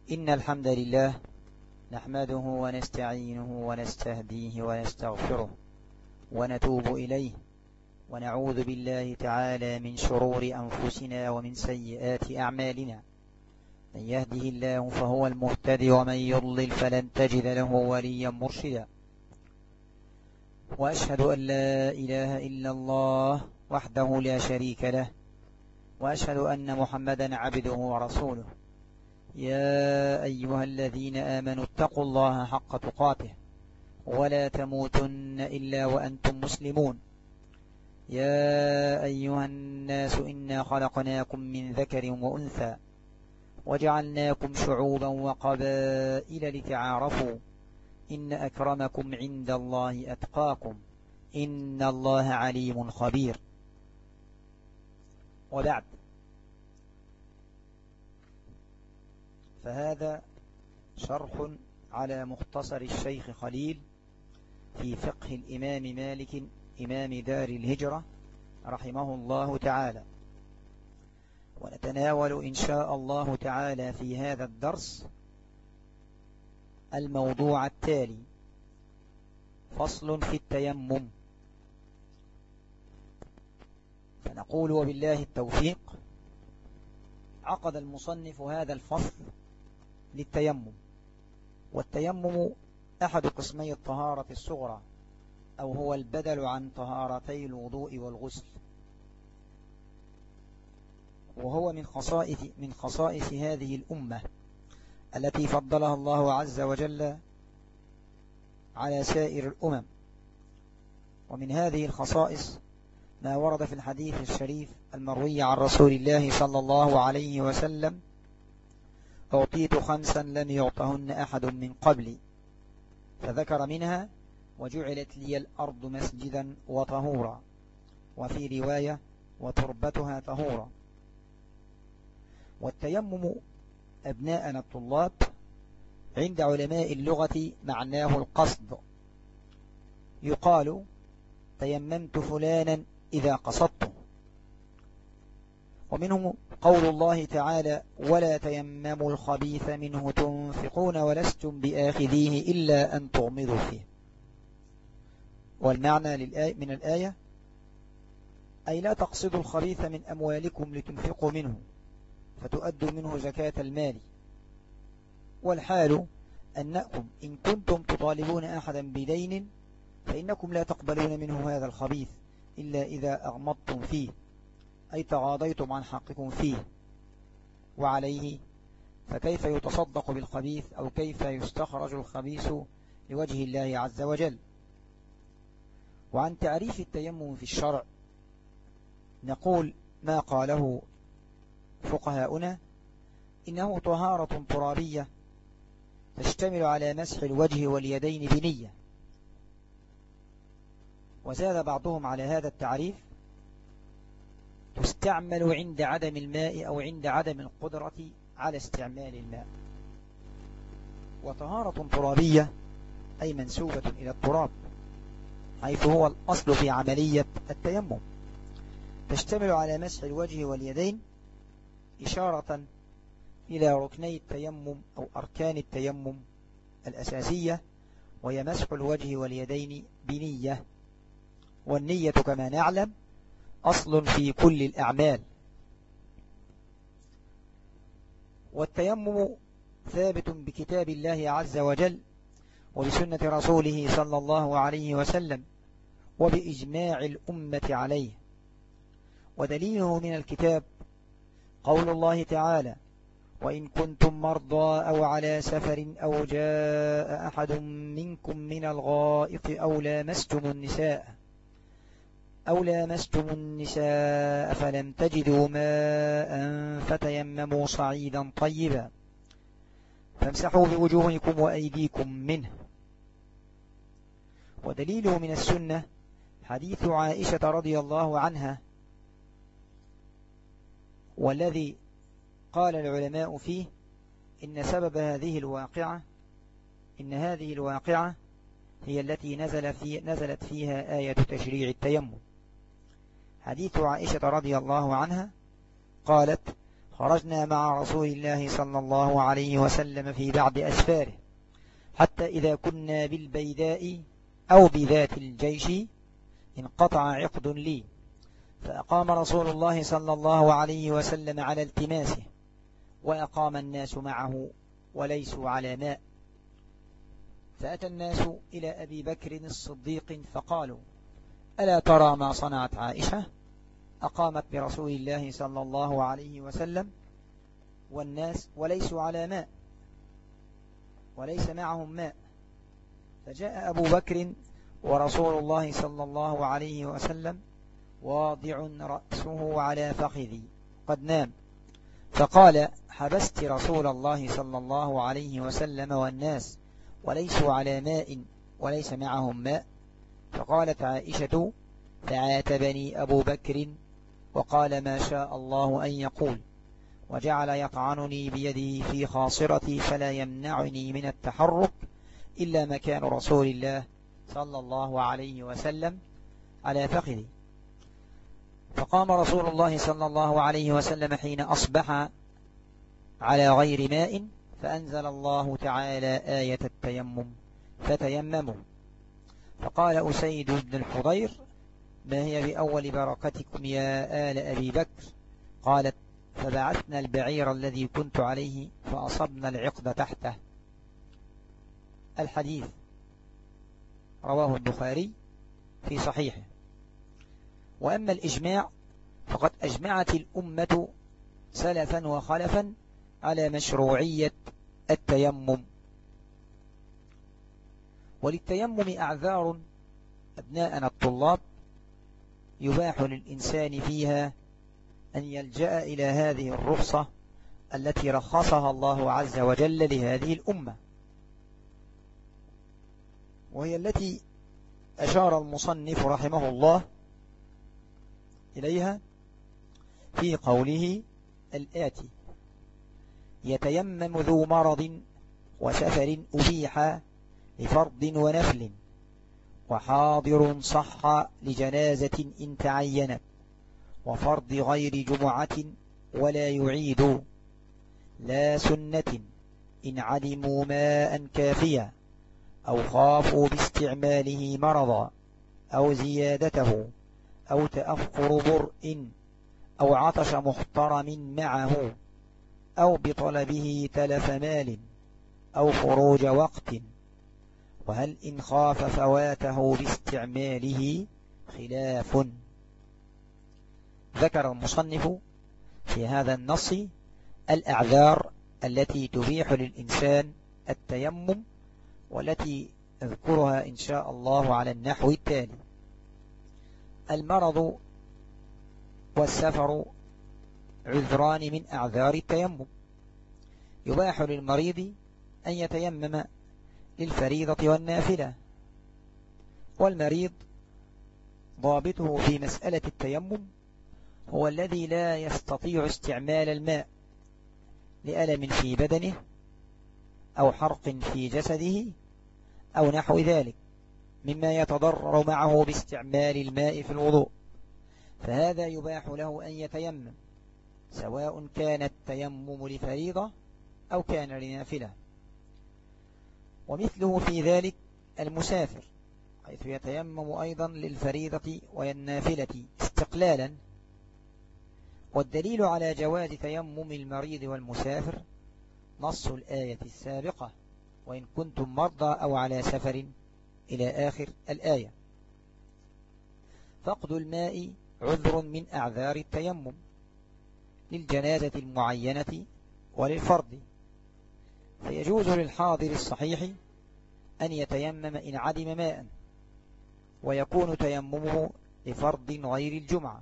إن الحمد لله نحمده ونستعينه ونستهديه ونستغفره ونتوب إليه ونعوذ بالله تعالى من شرور أنفسنا ومن سيئات أعمالنا. من يهده الله فهو المهتدي ومن يضلل فلن تجد له وليا مرشدا. وأشهد أن لا إله إلا الله وحده لا شريك له، وأشهد أن محمدا عبده ورسوله. يا أيها الذين آمنوا اتقوا الله حق تقاته ولا تموتن إلا وأنتم مسلمون. يا أيها الناس إنا خلقناكم من ذكر وأنثى وجعلناكم شعوبا وقبائل لتعارفوا إن أكرمكم عند الله أتقاكم إن الله عليم خبير. وبعد، فهذا شرح على مختصر الشيخ خليل في فقه الإمام مالك إمام دار الهجرة رحمه الله تعالى. ونتناول إن شاء الله تعالى في هذا الدرس الموضوع التالي: فصل في التيمم. فنقول وبالله التوفيق. عقد المصنف هذا الفصل للتيمم، والتيمم أحد قسمي الطهارة الصغرى، أو هو البدل عن طهارتي الوضوء والغسل، وهو من خصائص هذه الأمة التي فضلها الله عز وجل على سائر الأمم. ومن هذه الخصائص ما ورد في الحديث الشريف المروي عن رسول الله صلى الله عليه وسلم: أعطيت 5 لم يعطهن أحد من قبلي، فذكر منها: وجعلت لي الأرض مسجدا وطهورا، وفي رواية: وتربتها طهورا. والتيمم أبناءنا الطلاب عند علماء اللغة معناه القصد. يقال: تيممت فلانا إذا قصدته. ومنهم قول الله تعالى: ولا تيمموا الخبيث منه تنفقون ولستم بآخذيه إلا أن تغمضوا فيه. والمعنى من الآية: أي لا تقصدوا الخبيث من أموالكم لتنفقوا منه فتؤدوا منه زكاة المال. والحال أنكم إن كنتم تطالبون أحدا بدين فإنكم لا تقبلون منه هذا الخبيث إلا إذا أغمضتم فيه، أي تغاضيتم عن حقكم فيه. وعليه فكيف يتصدق بالخبيث، أو كيف يستخرج الخبيث لوجه الله عز وجل؟ وعن تعريف التيمم في الشرع نقول ما قاله فقهاؤنا: إنه طهارة ترابية تشتمل على مسح الوجه واليدين بنية. وزاد بعضهم على هذا التعريف: تستعمل عند عدم الماء أو عند عدم القدرة على استعمال الماء. وطهارة ترابية أي منسوبة إلى التراب، حيث هو الأصل في عملية التيمم، تشتمل على مسح الوجه واليدين، إشارة إلى ركني التيمم أو أركان التيمم الأساسية، وهي مسح الوجه واليدين بنية. والنية كما نعلم أصل في كل الأعمال. والتيمم ثابت بكتاب الله عز وجل وبسنة رسوله صلى الله عليه وسلم وبإجماع الأمة عليه. ودليله من الكتاب قول الله تعالى: وإن كنتم مرضى أو على سفر أو جاء أحد منكم من الغائط أو لامستم النساء فلم تجدوا ماء فتيمموا صعيدا طيبا فامسحوا بوجوهكم وأيديكم منه. ودليله من السنة حديث عائشة رضي الله عنها، والذي قال العلماء فيه إن سبب هذه الواقعة هي التي نزلت فيها آية تشريع التيمم. حديث عائشة رضي الله عنها قالت: خرجنا مع رسول الله صلى الله عليه وسلم في بعض أسفاره، حتى إذا كنا بالبيداء أو بذات الجيش انقطع عقد لي، فأقام رسول الله صلى الله عليه وسلم على التماسه، وأقام الناس معه وليسوا على ماء. فأتى الناس إلى أبي بكر الصديق فقالوا: ألا ترى ما صنعت عائشة؟ أقامت برسول الله صلى الله عليه وسلم والناس وليسوا على ماء وليس معهم ماء. فجاء أبو بكر ورسول الله صلى الله عليه وسلم واضع رأسه على فخذي قد نام، فقال: حبست رسول الله صلى الله عليه وسلم والناس وليسوا على ماء وليس معهم ماء؟ فقالت عائشة: فعاتبني أبو بكر وقال: ما شاء الله أن يقول، وجعل يطعنني بيده في خاصرتي فلا يمنعني من التحرك إلا مكان رسول الله صلى الله عليه وسلم على فخذي. فقام رسول الله صلى الله عليه وسلم حين أصبح على غير ماء، فأنزل الله تعالى آية التيمم: فتيمموا. فقال أسيد بن الحضير: ما هي بأول بركتكم يا آل أبي بكر؟ قالت: فبعثنا البعير الذي كنت عليه فأصبنا العقد تحته. الحديث رواه البخاري في صحيحه. وأما الإجماع فقد أجمعت الأمة سلفا وخلفا على مشروعية التيمم. وللتيمم أعذار أبناءنا الطلاب يباح للإنسان فيها أن يلجأ إلى هذه الرخصة التي رخصها الله عز وجل لهذه الأمة، وهي التي أشار المصنف رحمه الله إليها في قوله الآتي: يتيمم ذو مرض وسفر أبيح لفرض ونفل، وحاضر صح لجنازة إن تعينت، وفرض غير جمعة ولا يعيد، لا سنة إن علموا ماء كافيا أو خافوا باستعماله مرضا أو زيادته أو تأخر برء أو عطش محترم معه أو بطلبه تلف مال أو خروج وقت. وهل إن خاف فواته باستعماله خلاف. ذكر المصنف في هذا النص الأعذار التي تبيح للإنسان التيمم، والتي أذكرها إن شاء الله على النحو التالي: المرض والسفر عذران من أعذار التيمم. يباح للمريض أن يتيمم للفريضة والنافلة، والمريض ضابطه في مسألة التيمم هو الذي لا يستطيع استعمال الماء لألم في بدنه أو حرق في جسده أو نحو ذلك مما يتضرر معه باستعمال الماء في الوضوء، فهذا يباح له أن يتيمم، سواء كان التيمم لفريضة أو كان لنافلة. ومثله في ذلك المسافر، حيث يتيمم أيضا للفريضة والنافلة استقلالا. والدليل على جواز تيمم المريض والمسافر نص الآية السابقة: وإن كنتم مرضى أو على سفر إلى آخر الآية. فقد الماء عذر من أعذار التيمم للجنازة المعينة وللفرض، فيجوز للحاضر الصحيح أن يتيمم إن عدم ماء، ويكون تيممه لفرض غير الجمعة.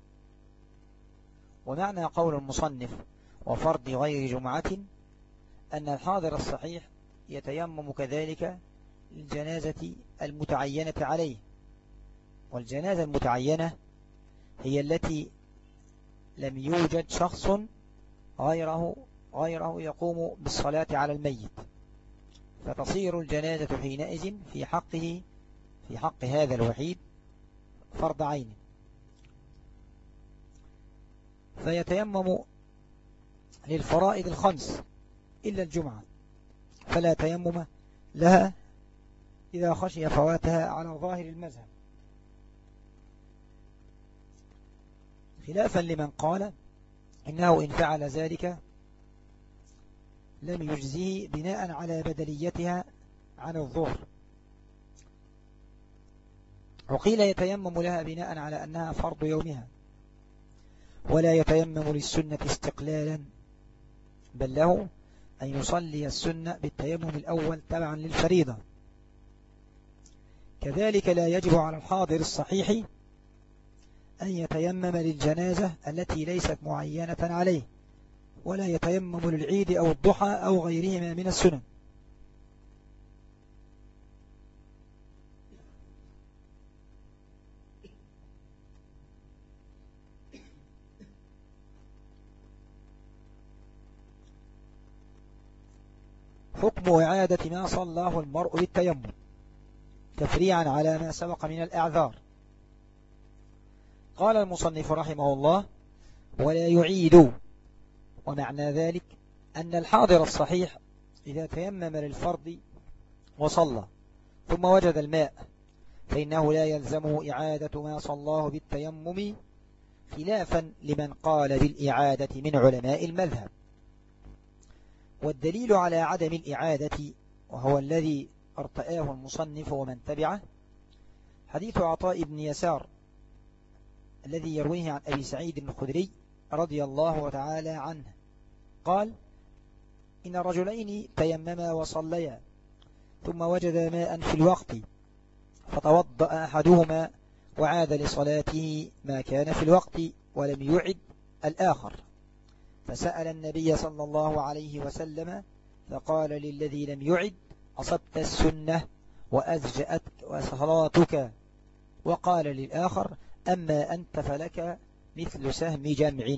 ومعنى قول المصنف وفرض غير جمعة أن الحاضر الصحيح يتيمم كذلك للجنازة المتعينة عليه، والجنازة المتعينة هي التي لم يوجد شخص غيره يقوم بالصلاة على الميت، فتصير الجنازة حينئذ في حق هذا الوحيد فرض عين، فيتيمم للفرائض الخمس إلا الجمعة، فلا تيمم لها إذا خشي فواتها على ظاهر المذهب، خلافا لمن قال إنه إن فعل ذلك لم يجزيه بناء على بدليتها عن الظهر، وقيل يتيمم لها بناء على أنها فرض يومها، ولا يتيمم للسنة استقلالا، بل له أن يصلي السنة بالتيمم الأول تبعا للفريضة. كذلك لا يجب على الحاضر الصحيح أن يتيمم للجنازة التي ليست معينة عليه، ولا يتيمم للعيد أو الضحى أو غيرهما من السنن. حكم إعادة ما صلاه المرء بالتيمم تفريعا على ما سبق من الأعذار. قال المصنف رحمه الله: ولا يعيد، ومعنى ذلك أن الحاضر الصحيح إذا تيمم للفرض وصلى ثم وجد الماء فإنه لا يلزمه إعادة ما صلاه بالتيمم، خلافا لمن قال بالإعادة من علماء المذهب. والدليل على عدم الإعادة، وهو الذي ارتآه المصنف ومن تبعه، حديث عطاء بن يسار الذي يرويه عن أبي سعيد الخدري رضي الله تعالى عنه قال: إن رجلين تيمما وصليا ثم وجد ماء في الوقت، فتوضأ أحدهما وعاد لصلاته ما كان في الوقت ولم يعد الآخر، فسأل النبي صلى الله عليه وسلم فقال للذي لم يعد: أصبت السنة وأزجأتك وصلاتك. وقال للآخر: أما أنت فلك مثل سهم جمع.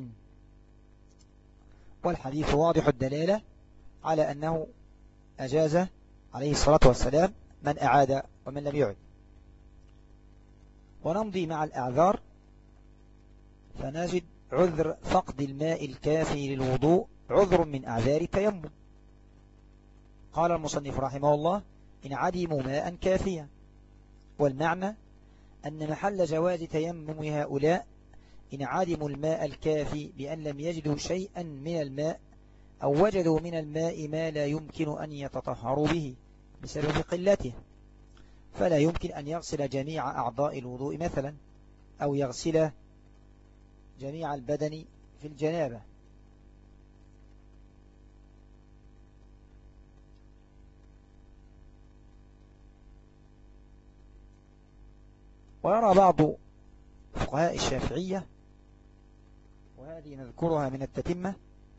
والحديث واضح الدلالة على أنه أجاز عليه الصلاة والسلام من أعاد ومن لم يعد. ونمضي مع الأعذار فنجد عذر فقد الماء الكافي للوضوء عذر من أعذار التيمم. قال المصنف رحمه الله: إن عدموا ماء كافيا. والمعنى أن محل جواز تيمم هؤلاء إن عدموا الماء الكافي بأن لم يجدوا شيئا من الماء، أو وجدوا من الماء ما لا يمكن أن يتطهروا به بسبب قلته، فلا يمكن أن يغسل جميع أعضاء الوضوء مثلا، أو يغسل جميع البدن في الجنابة. ويرى بعض فقهاء الشافعية، وهذه نذكرها من التتمة،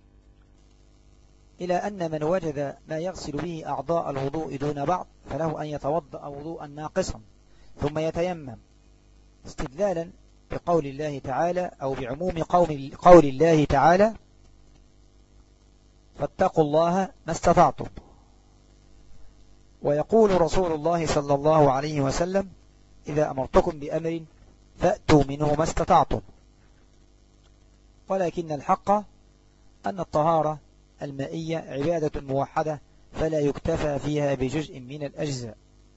إلى أن من وجد ما يغسل به أعضاء الوضوء دون بعض فله أن يتوضأ وضوءا ناقصا ثم يتيمم، استدلالا بقول الله تعالى أو بعموم قول الله تعالى: فاتقوا الله ما استطعتم. ويقول رسول الله صلى الله عليه وسلم: إذا أمرتكم بأمر فأتوا منه ما استطعتم. ولكن الحق أن الطهارة المائية عبادة موحدة، فلا يكتفى فيها بجزء من الأجزاء.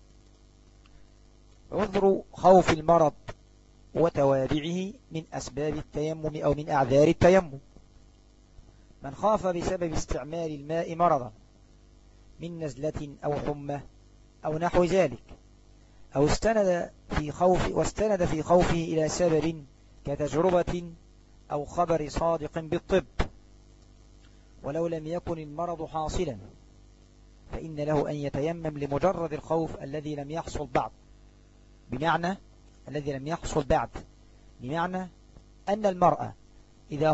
عذر خوف المرض وتوابعه من أسباب التيمم أو من أعذار التيمم: من خاف بسبب استعمال الماء مرضا من نزلة أو حمى أو نحو ذلك، أو واستند في خوفه إلى سبب كتجربة أو خبر صادق بالطب، ولو لم يكن المرض حاصلا فإن له أن يتيمم لمجرد الخوف الذي لم يحصل بعد، بمعنى أن المرأة إذا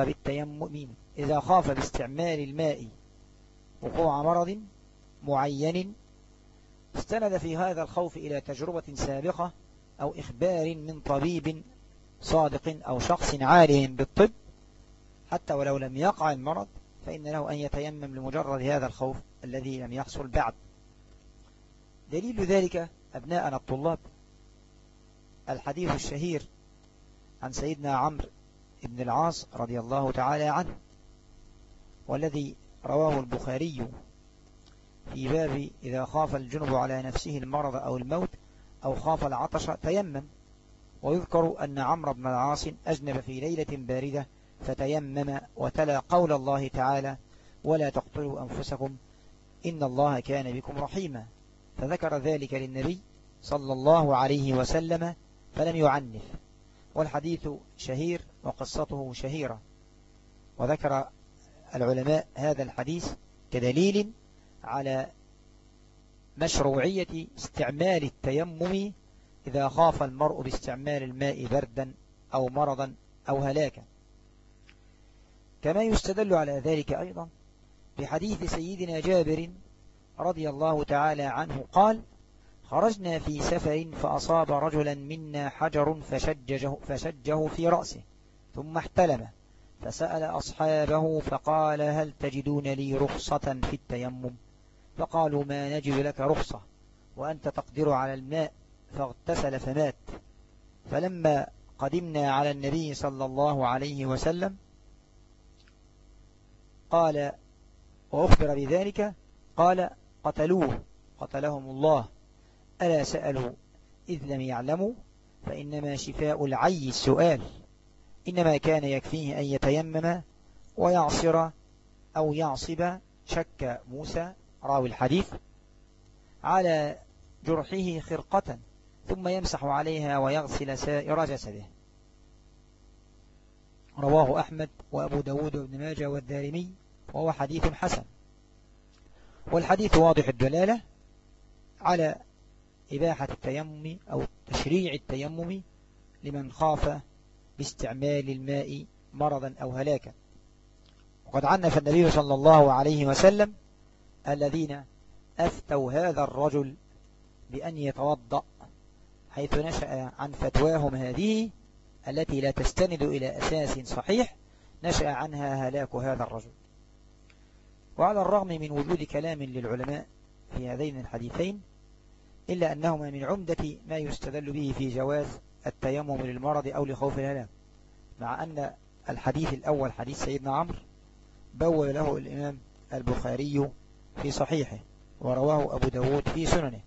خاف باستعمال الماء وقوع مرض معين، استند في هذا الخوف إلى تجربة سابقة أو إخبار من طبيب صادق أو شخص عالم بالطب، حتى ولو لم يقع المرض فإن له أن يتيمم لمجرد هذا الخوف الذي لم يحصل بعد. دليل ذلك أبناءنا الطلاب الحديث الشهير عن سيدنا عمرو بن العاص رضي الله تعالى عنه والذي رواه البخاري في باب إذا خاف الجنب على نفسه المرض أو الموت أو خاف العطش تيمم. ويذكر أن عمرو بن العاص أجنب في ليلة باردة فتيمم وتلا قول الله تعالى ولا تقتلوا أنفسكم إن الله كان بكم رحيما، فذكر ذلك للنبي صلى الله عليه وسلم فلم يعنف. والحديث شهير وقصته شهيرة، وذكر العلماء هذا الحديث كدليل على مشروعية استعمال التيمم إذا خاف المرء باستعمال الماء بردا أو مرضا أو هلاكا. كما يستدل على ذلك أيضا بحديث سيدنا جابر رضي الله تعالى عنه قال خرجنا في سفر فأصاب رجلا منا حجر فشجه في رأسه ثم احتلم فسأل أصحابه فقال هل تجدون لي رخصة في التيمم؟ فقالوا ما نجد لك رخصة وأنت تقدر على الماء، فاغتسل فمات. فلما قدمنا على النبي صلى الله عليه وسلم قال وأخبر بذلك قال قتلوه قتلهم الله، ألا سألوا إذ لم يعلموا؟ فإنما شفاء العي السؤال، إنما كان يكفيه أن يتيمم ويعصر أو يعصب، شك موسى راوي الحديث، على جرحه خرقة ثم يمسح عليها ويغسل سائر جسده. رواه أحمد وأبو داود وابن ماجه والدارمي وهو حديث حسن. والحديث واضح الدلالة على إباحة التيمم أو تشريع التيمم لمن خاف باستعمال الماء مرضا أو هلاكا. وقد عنف النبي صلى الله عليه وسلم الذين أفتوا هذا الرجل بأن يتوضأ، حيث نشأ عن فتواهم هذه التي لا تستند إلى أساس صحيح نشأ عنها هلاك هذا الرجل. وعلى الرغم من وجود كلام للعلماء في هذين الحديثين إلا أنهما من عمدة ما يستدل به في جواز التيمم للمرض أو لخوف الهلاك، مع أن الحديث الأول حديث سيدنا عمرو بوّل له الإمام البخاري في صحيحه ورواه أبو داود في سننه.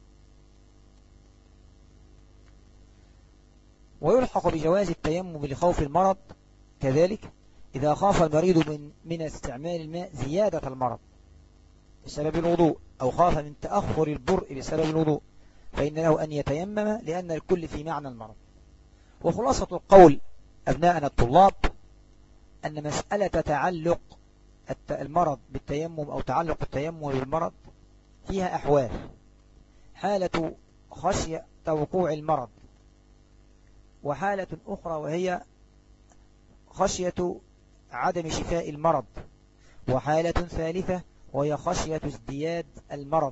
ويلحق بجواز التيمم لخوف المرض كذلك إذا خاف المريض من استعمال الماء زيادة المرض بسبب الوضوء، أو خاف من تأخر البرء بسبب الوضوء، فإن له أن يتيمم لأن الكل في معنى المرض. وخلاصة القول أبناءنا الطلاب أن مسألة تعلق المرض بالتيمم أو تعلق التيمم بالمرض فيها أحوال: حالة خشية وقوع المرض، وحالة أخرى وهي خشية عدم شفاء المرض، وحالة ثالثة وهي خشية ازدياد المرض،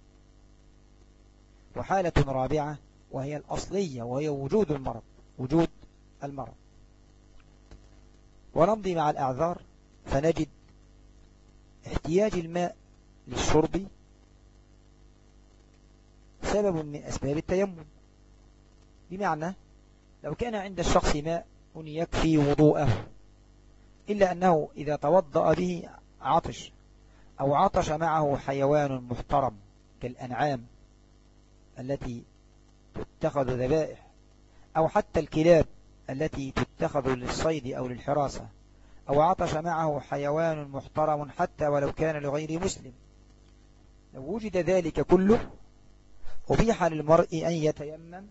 وحالة رابعة وهي الأصلية وهي وجود المرض. ونمضي مع الأعذار فنجد احتياج الماء للشرب سبب من أسباب التيمم، بمعنى لو كان عند الشخص ماء يكفي وضوءه، إلا أنه إذا توضأ به عطش أو عطش معه حيوان محترم كالأنعام التي تتخذ ذبائح، أو حتى الكلاب التي تتخذ للصيد أو للحراسة، أو عطش معه حيوان محترم حتى ولو كان لغير مسلم، لو وجد ذلك كله أبيح للمرء أن يتيمم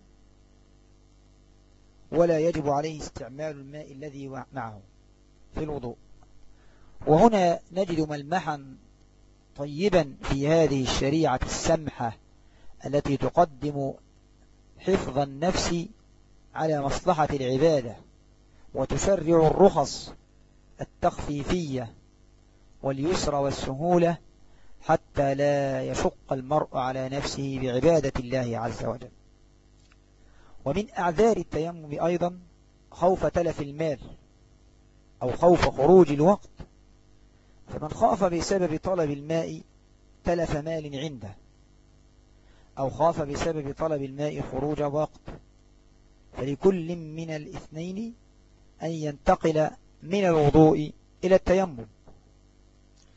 ولا يجب عليه استعمال الماء الذي معه في الوضوء. وهنا نجد ملمحا طيبا في هذه الشريعة السمحة التي تقدم حفظ النفس على مصلحة العبادة، وتشرع الرخص التخفيفية واليسر والسهولة حتى لا يشق المرء على نفسه بعبادة الله عز وجل. ومن أعذار التيمم أيضا خوف تلف المال أو خوف خروج الوقت، فمن خاف بسبب طلب الماء تلف مال عنده، أو خاف بسبب طلب الماء خروج وقت، فلكل من الاثنين أن ينتقل من الوضوء إلى التيمم.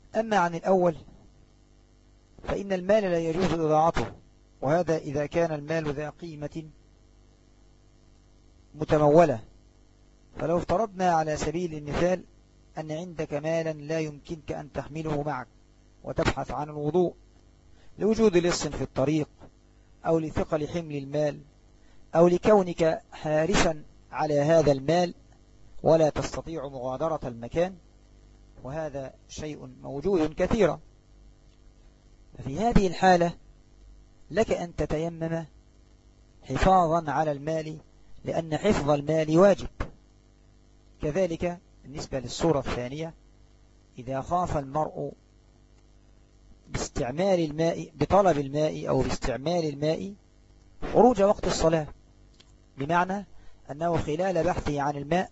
أما عن الأول فإن المال لا يجوز إضاعته، وهذا إذا كان المال ذا قيمة متمولة. فلو افترضنا على سبيل المثال أن عندك مالا لا يمكنك أن تحمله معك وتبحث عن الوضوء لوجود لص في الطريق، أو لثقل حمل المال، أو لكونك حارسا على هذا المال ولا تستطيع مغادرة المكان، وهذا شيء موجود كثيرا. ففي هذه الحالة لك أن تتيمم حفاظا على المال، لأن حفظ المال واجب. كذلك بالنسبة للصورة الثانية، إذا خاف المرء باستعمال الماء، بطلب الماء أو باستعمال الماء، خروج وقت الصلاة، بمعنى أنه خلال بحثه عن الماء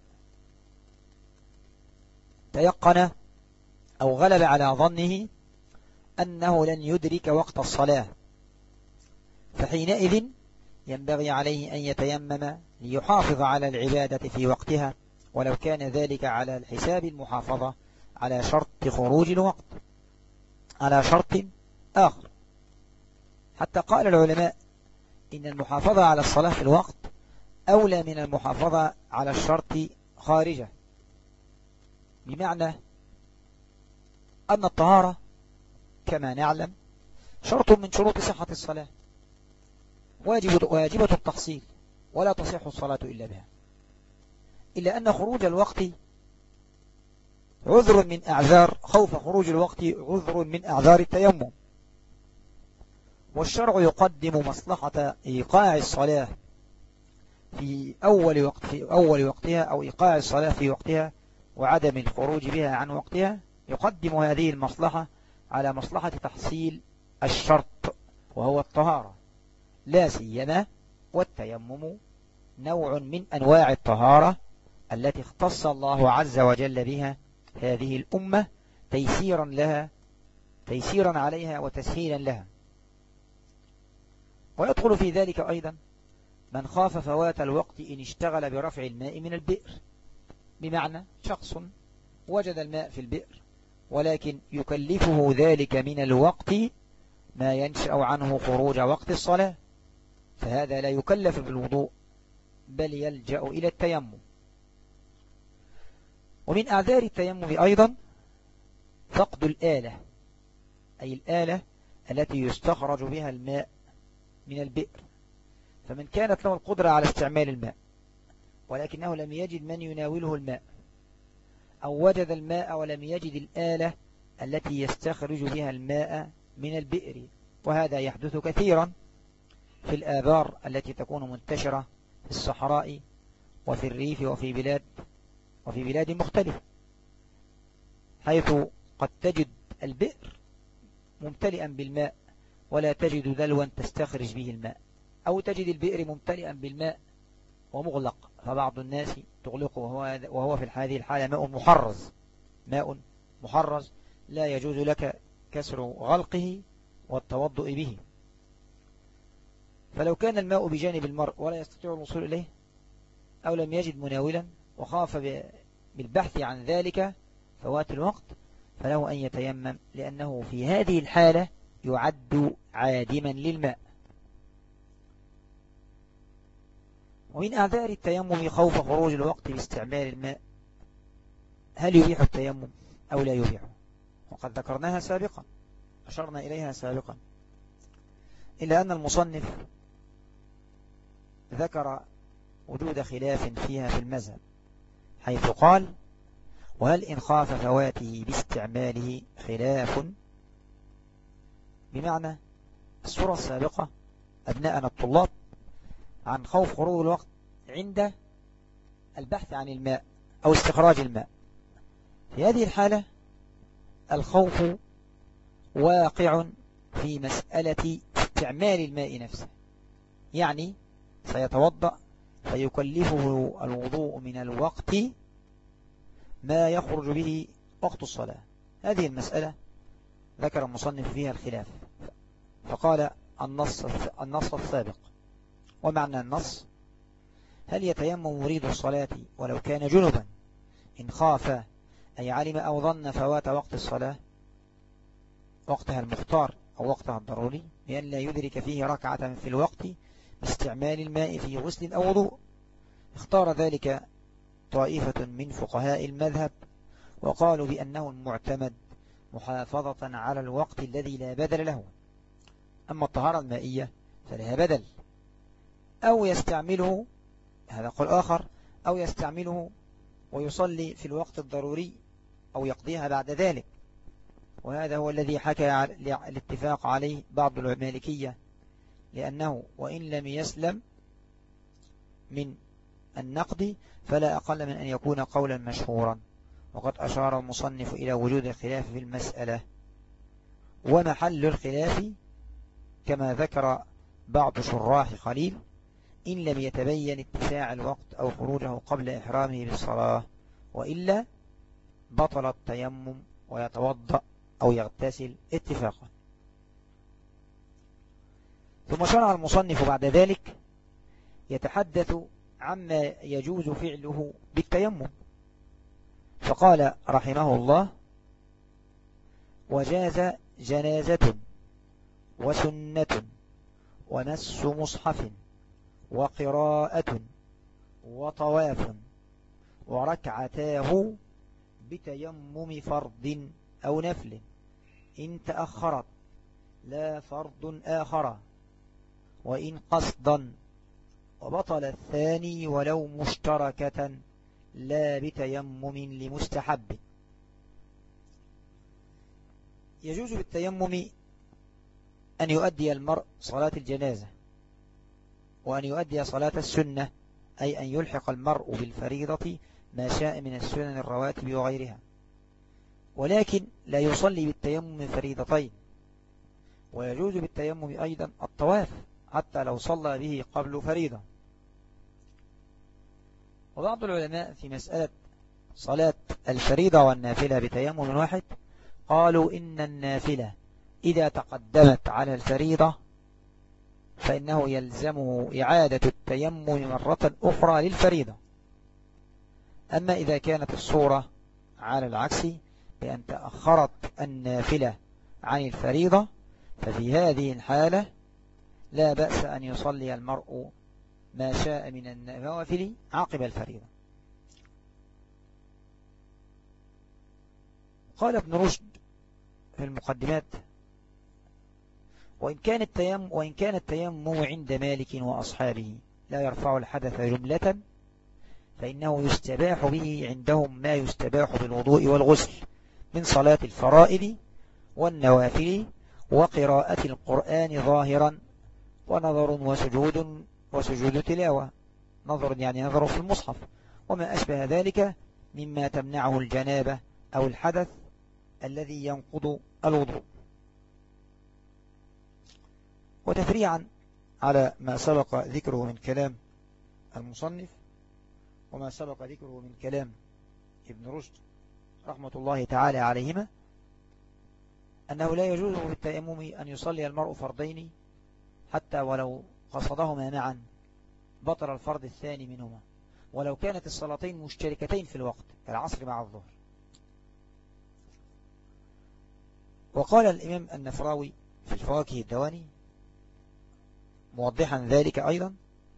تيقن أو غلب على ظنه أنه لن يدرك وقت الصلاة، فحينئذ ينبغي عليه أن يتيمم ليحافظ على العبادة في وقتها، ولو كان ذلك على الحساب المحافظة على شرط خروج الوقت، على شرط آخر. حتى قال العلماء إن المحافظة على الصلاة في الوقت أولى من المحافظة على الشرط خارجه، بمعنى أن الطهارة كما نعلم شرط من شروط صحة الصلاة، واجبة التحصيل، ولا تصح الصلاة إلا بها، إلا أن خروج الوقت عذر من أعذار، خوف خروج الوقت عذر من أعذار التيمم. والشرع يقدم مصلحة إيقاع الصلاة في أول وقتها، أو إيقاع الصلاة في وقتها وعدم الخروج بها عن وقتها، يقدم هذه المصلحة على مصلحة تحصيل الشرط وهو الطهارة، لا سيما والتيمم نوع من أنواع الطهارة التي اختص الله عز وجل بها هذه الأمة تيسيرا عليها وتسهيلا لها. ويدخل في ذلك أيضا من خاف فوات الوقت إن اشتغل برفع الماء من البئر، بمعنى شخص وجد الماء في البئر ولكن يكلفه ذلك من الوقت ما ينشأ عنه خروج وقت الصلاة، فهذا لا يكلف بالوضوء بل يلجأ إلى التيمم. ومن أعذار التيمم أيضا فقد الآلة، أي الآلة التي يستخرج بها الماء من البئر. فمن كانت له القدرة على استعمال الماء ولكنه لم يجد من يناوله الماء، أو وجد الماء ولم يجد الآلة التي يستخرج بها الماء من البئر، وهذا يحدث كثيرا في الآبار التي تكون منتشرة في الصحراء وفي الريف وفي بلاد مختلفة، حيث قد تجد البئر ممتلئا بالماء ولا تجد دلوا تستخرج به الماء، أو تجد البئر ممتلئا بالماء ومغلق، فبعض الناس تغلقه وهو في هذه الحالة ماء محرز لا يجوز لك كسر غلقه والتوضؤ به. فلو كان الماء بجانب المرء ولا يستطيع الوصول إليه، أو لم يجد مناولا وخاف بالبحث عن ذلك فوات الوقت، فله أن يتيمم، لأنه في هذه الحالة يعد عادما للماء. ومن أعذار التيمم خوف خروج الوقت باستعمال الماء. هل يبيح التيمم أو لا يبيحه؟ وقد ذكرناها سابقا، أشرنا إليها سابقا، إلا أن المصنف ذكر وجود خلاف فيها في المذهب، حيث قال: وهل إن خاف فواته باستعماله خلاف، بمعنى الصورة السابقة أبناءنا الطلاب عن خوف خروج الوقت عند البحث عن الماء أو استخراج الماء. في هذه الحالة الخوف واقع في مسألة استعمال الماء نفسه، يعني سيتوضأ فيكلفه الوضوء من الوقت ما يخرج به وقت الصلاة. هذه المسألة ذكر المصنف فيها الخلاف، فقال النص السابق. ومعنى النص: هل يتيمم مريد الصلاة ولو كان جنبا إن خاف، أي علم أو ظن فوات وقت الصلاة، وقتها المختار أو وقتها الضروري بأن لا يدرك فيه ركعة في الوقت باستعمال الماء في غسل أو وضوء. اختار ذلك طائفة من فقهاء المذهب وقالوا بأنه المعتمد محافظة على الوقت الذي لا بدل له. أما الطهارة المائية فلها بدل، أو يستعمله، هذا قول آخر، أو يستعمله ويصلي في الوقت الضروري أو يقضيها بعد ذلك. وهذا هو الذي حكى الاتفاق عليه بعض المالكية، لأنه وإن لم يسلم من النقد فلا أقل من أن يكون قولا مشهورا. وقد أشار المصنف إلى وجود الخلاف في المسألة، ومحل الخلاف كما ذكر بعض شراح خليل إن لم يتبين اتساع الوقت أو خروجه قبل إحرامه بالصلاة، وإلا بطل التيمم ويتوضأ أو يغتسل اتفاقا. ثم شرع المصنف بعد ذلك يتحدث عما يجوز فعله بالتيمم، فقال رحمه الله: وجاز جنازة وسنة ومس مصحف وقراءة وطواف وركعتاه بتيمم فرض أو نفل إن تأخرت لا فرض آخر وإن قصدا، وبطل الثاني ولو مشتركة لا بتيمم لمستحب. يجوز بالتيمم أن يؤدي المرء صلاة الجنازة، وأن يؤدي صلاة السنة، أي أن يلحق المرء بالفريضة ما شاء من السنن الرواتب وغيرها، ولكن لا يصلي بالتيمم فريضتين. ويجوز بالتيمم أيضا الطواف حتى لو صلى به قبل فريضة. وبعض العلماء في مسألة صلاة الفريضة والنافلة بتيمم واحد قالوا إن النافلة إذا تقدمت على الفريضة فإنه يلزمه إعادة التيمم مرة أخرى للفريضة. أما إذا كانت الصورة على العكس بأن تأخرت النافلة عن الفريضة ففي هذه الحالة لا بأس أن يصلي المرء ما شاء من النوافل عقب الفريضة. قال ابن رشد في المقدمات: وإن كان التيمم عند مالك وأصحابه لا يرفع الحدث جملة فإنه يستباح به عندهم ما يستباح بالوضوء والغسل من صلاة الفرائض والنوافل وقراءة القرآن ظاهرا ونظر وسجود تلاوة، نظر يعني نظر في المصحف، وما أشبه ذلك مما تمنعه الجنابة أو الحدث الذي ينقض الوضوء. وتفريعا على ما سبق ذكره من كلام المصنف وما سبق ذكره من كلام ابن رشد رحمة الله تعالى عليهما، أنه لا يجوز في التيمم أن يصلي المرء فرضين حتى ولو قصدهما معا بطل الفرض الثاني منهما، ولو كانت الصلاتين مشتركتين في الوقت كالعصر مع الظهر. وقال الإمام النفراوي في الفواكه الدواني موضحا ذلك أيضا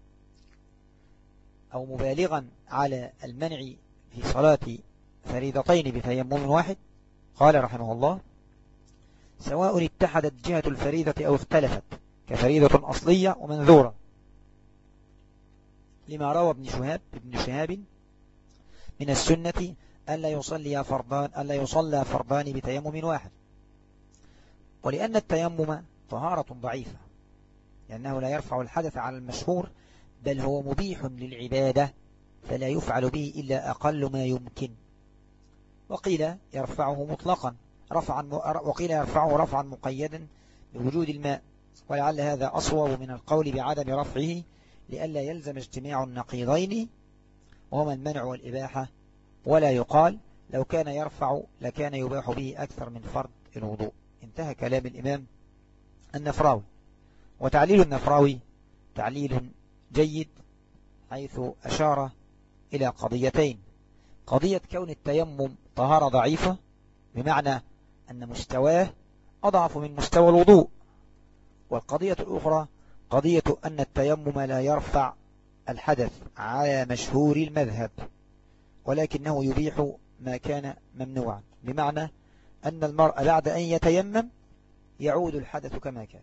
أو مبالغا على المنع في صلاة فريضتين بتيمم واحد، قال رحمه الله: سواء اتحدت جهة الفريضة أو اختلفت كفريضة أصلية ومنذورة، لما روى ابن شهاب من السنة ألا يصلى فرضان بتيمم واحد. ولأن التيمم طهارة ضعيفة، لأنه لا يرفع الحدث على المشهور، بل هو مبيح للعبادة فلا يفعل به إلا أقل ما يمكن. وقيل يرفعه مطلقا وقيل يرفعه رفعا مقيدا بوجود الماء، ولعل هذا أصوب من القول بعدم رفعه لئلا يلزم اجتماع النقيضين وهما المنع والإباحة، ولا يقال لو كان يرفع لكان يباح به أكثر من فرض الوضوء. انتهى كلام الإمام النفراوي. وتعليل النفراوي تعليل جيد، حيث أشار إلى قضيتين: قضية كون التيمم طهارة ضعيفة بمعنى أن مستواه أضعف من مستوى الوضوء. والقضية الأخرى قضية أن التيمم لا يرفع الحدث على مشهور المذهب، ولكنه يبيح ما كان ممنوعا، بمعنى أن المرء بعد أن يتيمم يعود الحدث كما كان.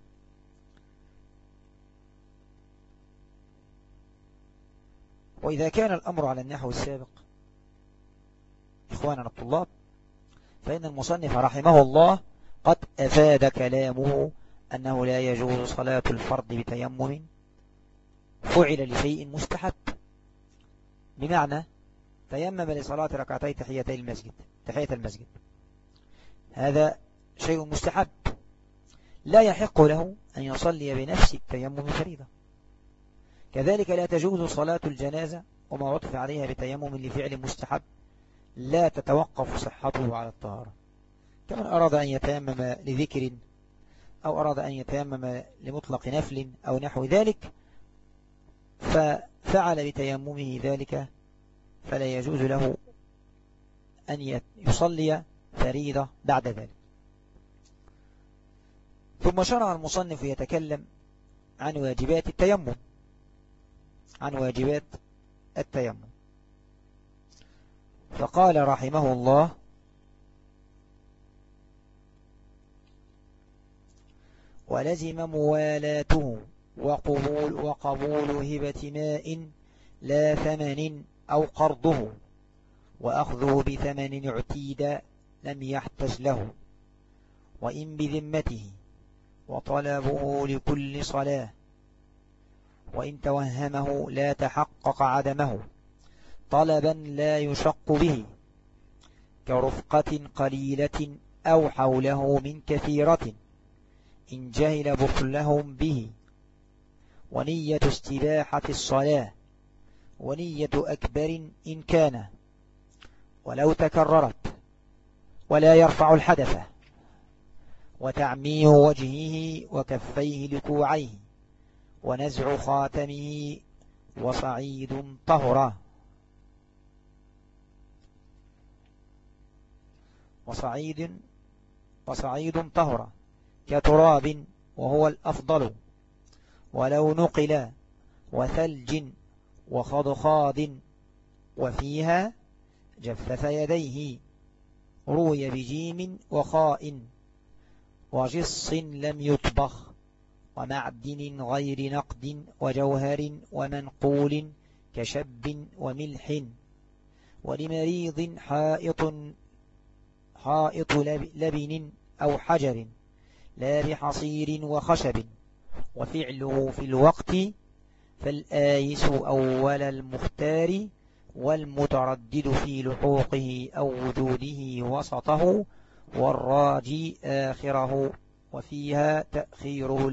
وإذا كان الأمر على النحو السابق إخواننا الطلاب، فإن المصنف رحمه الله قد أفاد كلامه أنه لا يجوز صلاة الفرد بتيمم فعل لشيء مستحب، بمعنى تيمم لصلاة ركعتي تحية المسجد، هذا شيء مستحب لا يحق له أن يصلي بنفس التيمم فريضة. كذلك لا تجوز صلاة الجنازة وما عطف عليها بتيمم لفعل مستحب لا تتوقف صحته على الطهارة، كمن أراد أن يتيمم لذكر أو أراد أن يتيمم لمطلق نفل أو نحو ذلك ففعل بتيممه ذلك فلا يجوز له أن يصلي فريضة بعد ذلك. ثم شرع المصنف يتكلم عن واجبات التيمم، فقال رحمه الله: ولزم موالاته وقبول هبة ماء لا ثمن أو قرضه، وأخذه بثمن اعتيد لم يحتج له، وإن بذمته، وطلبه لكل صلاة، وإن توهمه لا تحقق عدمه طلبا لا يشق به، كرفقة قليلة أو حوله من كثيرة إن جهل بخلهم به، ونية استباحة الصلاة، ونية أكبر إن كان، ولو تكررت، ولا يرفع الحدث، وتعميه وجهه وكفيه لكوعيه، ونزع خاتمه، وصعيد طهرة، وصعيد طهرة كتراب وهو الأفضل، ولو نقل، وثلج وخضخاض، وفيها جفف يديه، روي بجيم وخاء، وجص لم يطبخ، ومعدن غير نقد، وجوهر ومنقول كشب وملح، ولمريض حائط لبن أو حجر لا بحصير وخشب، وفعله في الوقت فالآيس أول المختار، والمتردد في لحوقه أو وجوده وسطه، والراجي آخره، وفيها تأخيره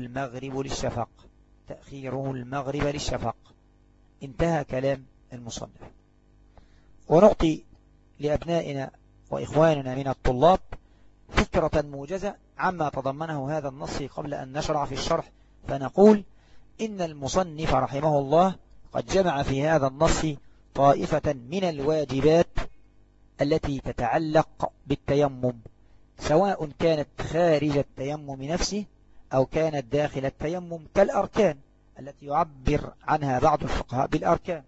المغرب للشفق. انتهى كلام المصنف. ونعطي لأبنائنا وإخواننا من الطلاب فكرة موجزة عما تضمنه هذا النص قبل أن نشرع في الشرح، فنقول إن المصنف رحمه الله قد جمع في هذا النص طائفة من الواجبات التي تتعلق بالتيمم، سواء كانت خارج التيمم نفسه أو كانت داخل التيمم، كالأركان التي يعبر عنها بعض الفقهاء بالأركان،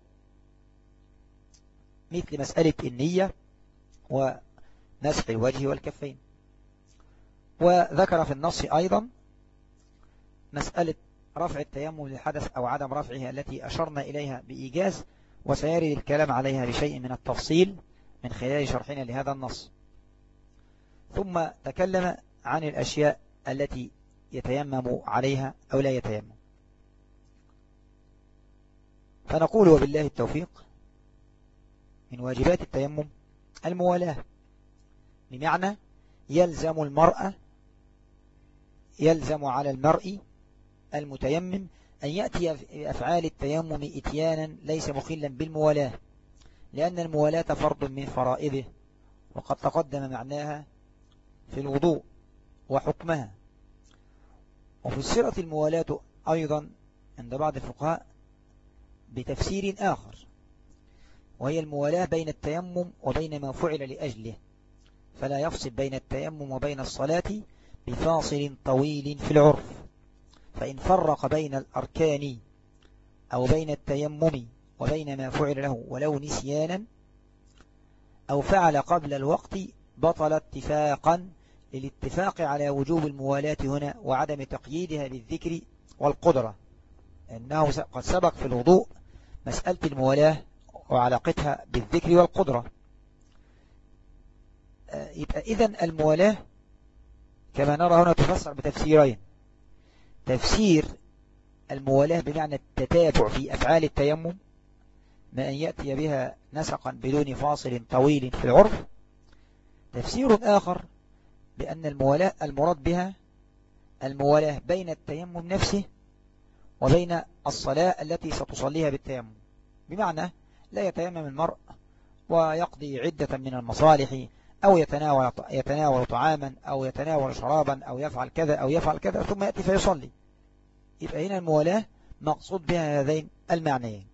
مثل مسألة النية ومسح الوجه والكفين. وذكر في النص أيضا مسألة رفع التيمم للحدث أو عدم رفعها التي أشرنا إليها بإيجاز، وسيرد الكلام عليها بشيء من التفصيل من خلال شرحنا لهذا النص. ثم تكلم عن الأشياء التي يتيمم عليها أو لا يتيمم، فنقول وبالله التوفيق من واجبات التيمم الموالاة، بمعنى يلزم على المرء المتيمم أن يأتي بأفعال التيمم إتيانا ليس مخلا بالموالاة، لأن الموالاة فرض من فرائضه، وقد تقدم معناها في الوضوء وحكمها. وفسرت الموالاة أيضا عند بعض الفقهاء بتفسير آخر، وهي الموالاة بين التيمم وبين ما فعل لأجله، فلا يفصل بين التيمم وبين الصلاة، بفاصل طويل في العرف، فإن فرق بين الأركان أو بين التيمم وبين ما فعل له ولو نسيانا أو فعل قبل الوقت بطل اتفاقا للاتفاق على وجوب الموالاة هنا وعدم تقييدها بالذكر والقدرة، إنه قد سبق في الوضوء مسألة الموالاة وعلاقتها بالذكر والقدرة. يبقى إذن الموالاة كما نرى هنا تفسر بتفسيرين: تفسير الموالاة بمعنى التتابع في أفعال التيمم، ما أن يأتي بها نسقا بدون فاصل طويل في العرف. تفسير آخر بأن الموالاة المراد بها الموالاة بين التيمم نفسه وبين الصلاة التي ستصليها بالتيمم، بمعنى لا يتيمم المرء ويقضي عدة من المصالح أو يتناول طعاما أو يتناول شرابا أو يفعل كذا أو يفعل كذا ثم يأتي فيصلي. يبقى هنا الموالاة مقصود بها هذين المعنيين.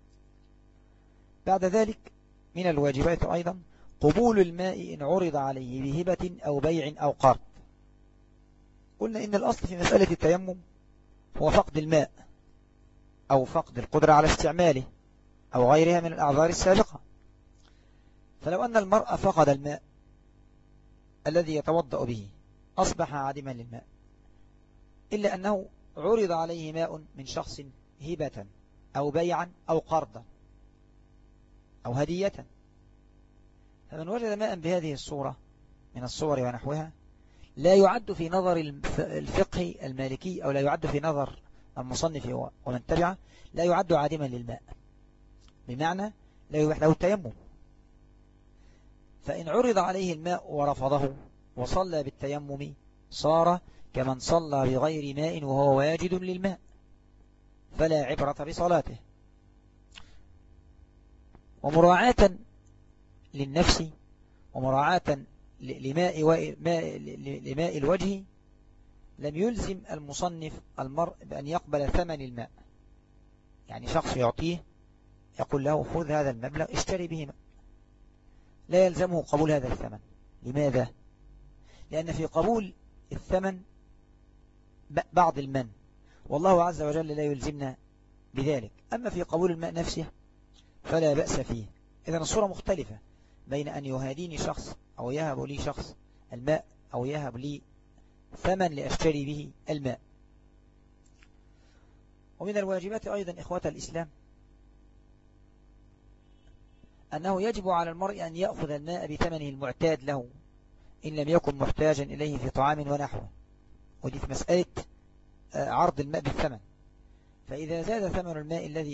بعد ذلك من الواجبات أيضا قبول الماء إن عرض عليه بهبة أو بيع أو قرض. قلنا إن الأصل في مسألة التيمم هو فقد الماء أو فقد القدرة على استعماله أو غيرها من الأعذار السابقة. فلو أن المرء فقد الماء الذي يتوضأ به أصبح عادما للماء، إلا أنه عرض عليه ماء من شخص هبة أو بيعا أو قرضا أو هدية، فمن وجد ماء بهذه الصورة من الصور ونحوها لا يعد في نظر الفقه المالكي أو لا يعد في نظر المصنف ومن تبعه لا يعد عادما للماء، بمعنى لا يباح له التيمم. فإن عرض عليه الماء ورفضه وصلى بالتيمم صار كمن صلى بغير ماء وهو واجد للماء، فلا عبرة بصلاته. ومراعاة للنفس ومراعاة لماء الوجه لم يلزم المصنف المرء بأن يقبل ثمن الماء، يعني شخص يعطيه يقول له خذ هذا المبلغ اشتري به ماء، لا يلزمه قبول هذا الثمن. لماذا؟ لأن في قبول الثمن بعض المن، والله عز وجل لا يلزمنا بذلك. أما في قبول الماء نفسه فلا بأس فيه. إذن الصورة مختلفة بين أن يهاديني شخص أو يهب لي شخص الماء أو يهب لي ثمن لأشتري به الماء. ومن الواجبات أيضا إخوة الإسلام أنه يجب على المرء أن يأخذ الماء بثمنه المعتاد له إن لم يكن محتاجا إليه في طعام ونحوه، ودي في مسألة عرض الماء بالثمن. فإذا زاد ثمن الماء الذي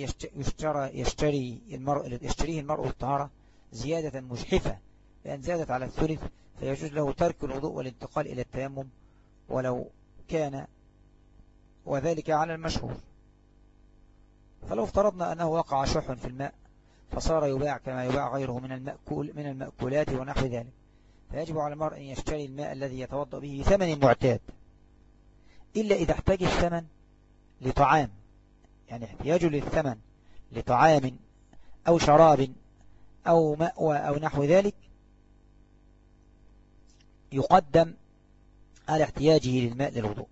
يشتريه المرء الطهارة زيادة مجحفة لأن زادت على الثلث، فيجوز له ترك الوضوء والانتقال إلى التيمم ولو كان وذلك على المشهور. فلو افترضنا أنه وقع شح في الماء فصار يباع كما يباع غيره من المأكولات ونحو ذلك، فيجب على المرء أن يشتري الماء الذي يتوضأ به ثمن معتاد، إلا إذا احتاج الثمن لطعام، يعني احتياجه للثمن لطعام أو شراب أو مأوى أو نحو ذلك يقدم على احتياجه للماء للوضوء.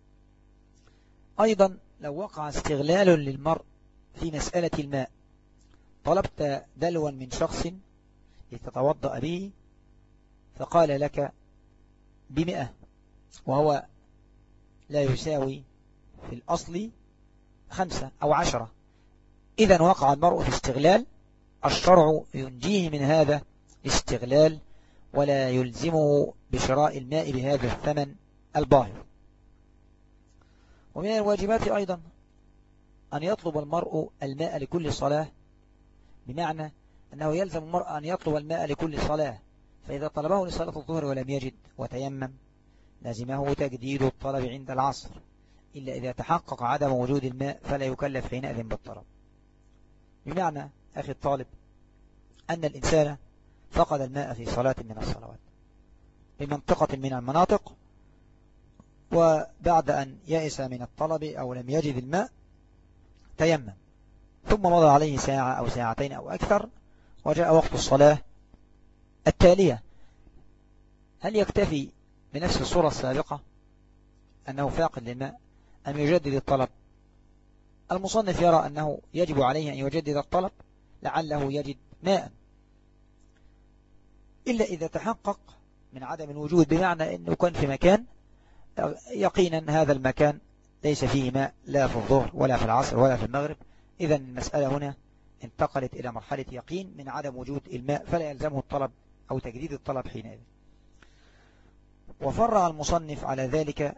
أيضا لو وقع استغلال للمرء في مسألة الماء، طلبت دلوا من شخص لتتوضأ به فقال لك ب100 وهو لا يساوي في الأصل 5 أو 10، إذن وقع المرء في استغلال، الشرع ينجيه من هذا الاستغلال ولا يلزمه بشراء الماء بهذا الثمن الباهظ. ومن الواجبات أيضا أن يطلب المرء الماء لكل صلاة، بمعنى أنه يلزم المرء أن يطلب الماء لكل صلاة، فإذا طلبه لصلاة الظهر ولم يجد وتيمم لازمه تجديد الطلب عند العصر، إلا إذا تحقق عدم وجود الماء فلا يكلف حينئذ بالطلب. بمعنى أخي الطالب أن الإنسان فقد الماء في صلاة من الصلوات بمنطقة من المناطق، وبعد أن يئس من الطلب أو لم يجد الماء تيمم، ثم مضى عليه ساعة أو ساعتين أو أكثر وجاء وقت الصلاة التالية، هل يكتفي بنفس الصورة السابقة أنه فاقد للماء أم يجدد الطلب؟ المصنف يرى أنه يجب عليه أن يجدد الطلب لعله يجد ماء، إلا إذا تحقق من عدم الوجود، بمعنى أنه كان في مكان يقينا هذا المكان ليس فيه ماء لا في الظهر ولا في العصر ولا في المغرب، إذا المسألة هنا انتقلت إلى مرحلة يقين من عدم وجود الماء، فلا يلزمه الطلب أو تجديد الطلب حينئذ. وفرع المصنف على ذلك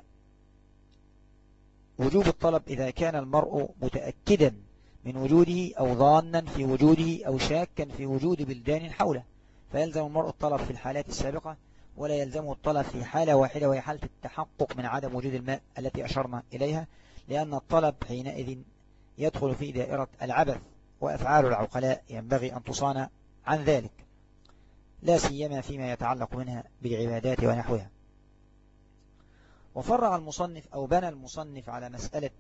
وجوب الطلب إذا كان المرء متأكدا من وجوده أو ظانا في وجوده أو شاكا في وجود بلدان حوله، فيلزم المرء الطلب في الحالات السابقة، ولا يلزمه الطلب في حالة واحدة وهي حالة التحقق من عدم وجود الماء التي أشرنا إليها، لأن الطلب حينئذ يدخل في دائرة العبث، وأفعال العقلاء ينبغي أن تصان عن ذلك، لا سيما فيما يتعلق منها بالعبادات ونحوها. وفرع المصنف أو بنى المصنف على مسألة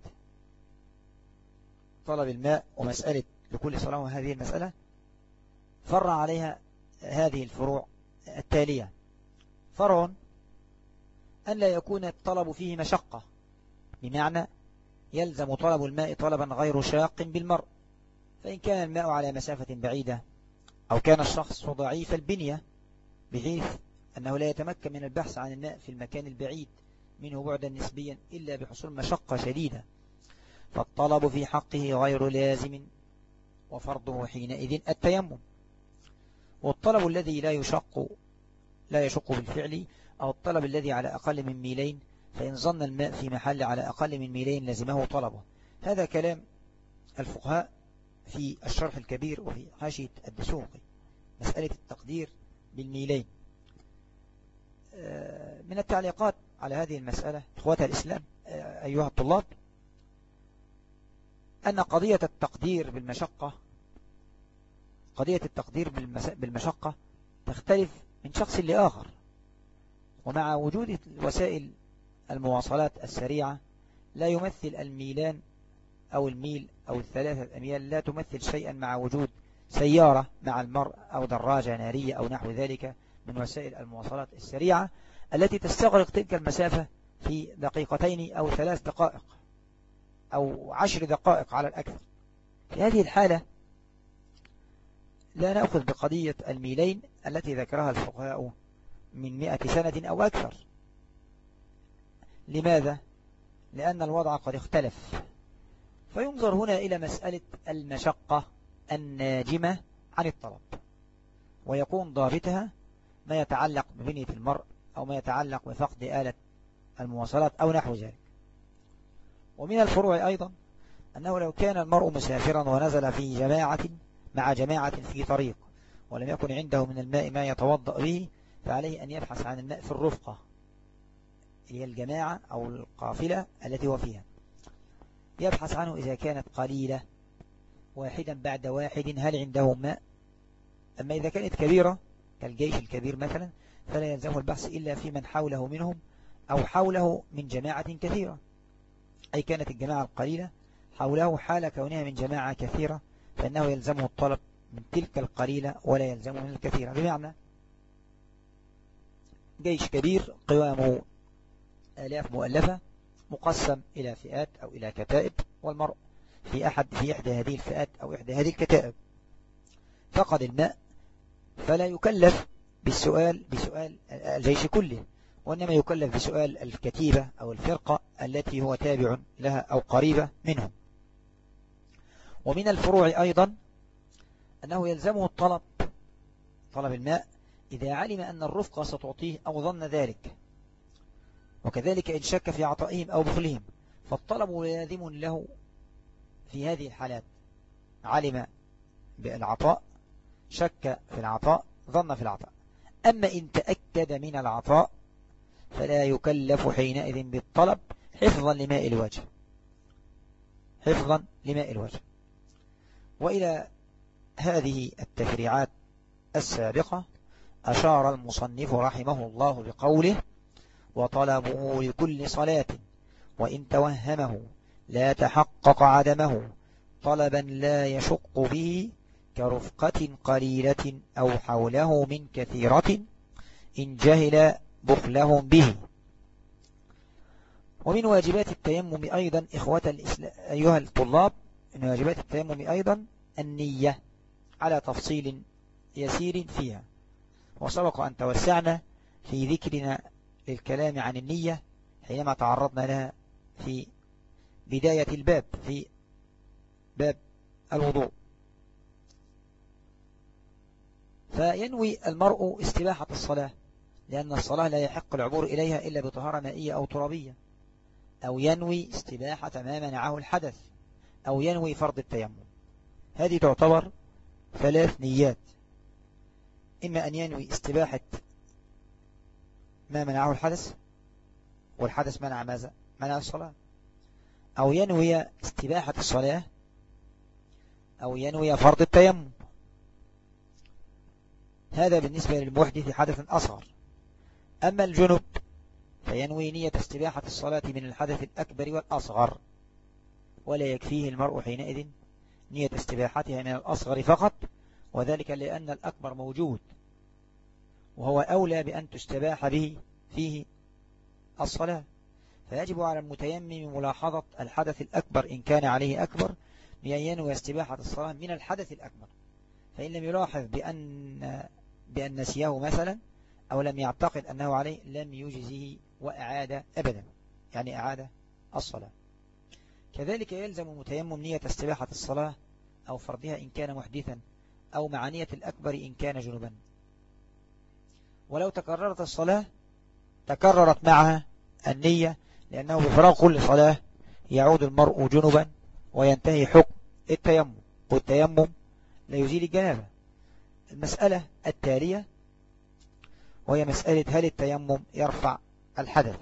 طلب الماء ومسألة لكل صلاة، هذه المسألة فرع عليها هذه الفروع التالية: فرع أن لا يكون الطلب فيه مشقة، بمعنى يلزم طلب الماء طلبا غير شاق بالمرء، فإن كان الماء على مسافة بعيدة أو كان الشخص ضعيف البنية بحيث أنه لا يتمكن من البحث عن الماء في المكان البعيد منه بعدا نسبيا إلا بحصول مشقة شديدة، فالطلب في حقه غير لازم، وفرضه حينئذ التيمم. والطلب الذي لا يشق بالفعل، أو الطلب الذي على أقل من ميلين، فإن ظن الماء في محل على أقل من ميلين لزمه طلبه. هذا كلام الفقهاء في الشرح الكبير وفي حاشية الدسوقي، مسألة التقدير بالميلين. من التعليقات على هذه المسألة إخوة الإسلام أيها الطلاب، أن قضية التقدير بالمشقة تختلف من شخص لآخر، ومع وجود وسائل المواصلات السريعة لا يمثل الميلان أو الميل أو الثلاثة أميال لا تمثل شيئا مع وجود سيارة مع المرء أو دراجة نارية أو نحو ذلك من وسائل المواصلات السريعة التي تستغرق تلك المسافة في دقيقتين أو 3 دقائق أو 10 دقائق على الأكثر. في هذه الحالة لا نأخذ بقضية الميلين التي ذكرها الفقهاء من 100 سنة أو أكثر. لماذا؟ لأن الوضع قد اختلف، فينظر هنا إلى مسألة المشقة الناجمة عن الطلب، ويكون ضابطها ما يتعلق ببنية المرء أو ما يتعلق بفقد آلة المواصلات أو نحو ذلك. ومن الفروع أيضا أنه لو كان المرء مسافرا ونزل في جماعة مع جماعة في طريق ولم يكن عنده من الماء ما يتوضأ به، فعليه أن يبحث عن الماء في الرفقة، هي الجماعة أو القافلة التي هو فيها، يبحث عنه إذا كانت قليلة واحدا بعد واحد هل عنده ماء. أما إذا كانت كبيرة كالجيش الكبير مثلا فلا يلزمه البحث إلا في من حوله منهم أو حوله من جماعة كثيرة، أي كانت الجماعة القليلة حوله حال كونها من جماعة كثيرة، فإنه يلزمه الطلب من تلك القليلة ولا يلزمه من الكثيرة. بمعنى جيش كبير قوامه آلاف مؤلفة مقسم إلى فئات أو إلى كتائب، والمرء في إحدى هذه الفئات أو إحدى هذه الكتائب فقد الماء، فلا يكلف بسؤال الجيش كله، وإنما يكلف بسؤال الكتيبة أو الفرقة التي هو تابع لها أو قريبة منهم. ومن الفروع أيضا أنه يلزمه طلب الماء إذا علم أن الرفقة ستعطيه أو ظن ذلك، وكذلك إن شك في عطائهم أو بخلهم، فالطلب لازم له في هذه الحالات. علم بالعطاء، شك في العطاء، ظن في العطاء. أما إن تأكد من العطاء فلا يكلف حينئذ بالطلب حفظا لماء الوجه. وإلى هذه التفريعات السابقة أشار المصنف رحمه الله بقوله: وطلبه لكل صلاة وإن توهمه لا تحقق عدمه طلبا لا يشق به كرفقة قليلة أو حوله من كثيرة إن جهل بخلهم به. ومن واجبات التيمم أيضا أيها الطلاب، من واجبات التيمم أيضا النية على تفصيل يسير فيها، وسبق أن توسعنا في ذكرنا للكلام عن النية حينما تعرضنا لها في بداية الباب، في باب الوضوء. فينوي المرء استباحة الصلاة، لأن الصلاة لا يحق العبور إليها إلا بطهارة مائية أو ترابية، أو ينوي استباحة ما منعه الحدث، أو ينوي فرض التيمم. هذه تعتبر 3 نيات: إما أن ينوي استباحة ما منعه الحدث، والحدث منع ماذا؟ منع الصلاة، أو ينوي استباحة الصلاة، أو ينوي فرض التيمم. هذا بالنسبة للمحدث حدث أصغر. أما الجنب فينوي نية استباحة الصلاة من الحدث الأكبر والأصغر، ولا يكفيه المرء حينئذ نية استباحتها من الأصغر فقط، وذلك لأن الأكبر موجود وهو أولى بأن تستباح به فيه الصلاة. فيجب على المتيمم ملاحظة الحدث الأكبر إن كان عليه أكبر، بأن ينوي استباحة الصلاة من الحدث الأكبر. فإن لم يلاحظ بأن نسيه مثلا، أو لم يعتقد أنه عليه، لم يجزه وأعاد أبدا، يعني أعاد الصلاة. كذلك يلزم المتيمم نية استباحة الصلاة أو فرضها إن كان محدثا، أو مع نية الأكبر إن كان جنبا. ولو تكررت الصلاة تكررت معها النية، لأنه بفراغ كل صلاة يعود المرء جنبا وينتهي حكم التيمم، والتيمم لا يزيل الجنابة. المسألة التالية وهي مسألة هل التيمم يرفع الحدث،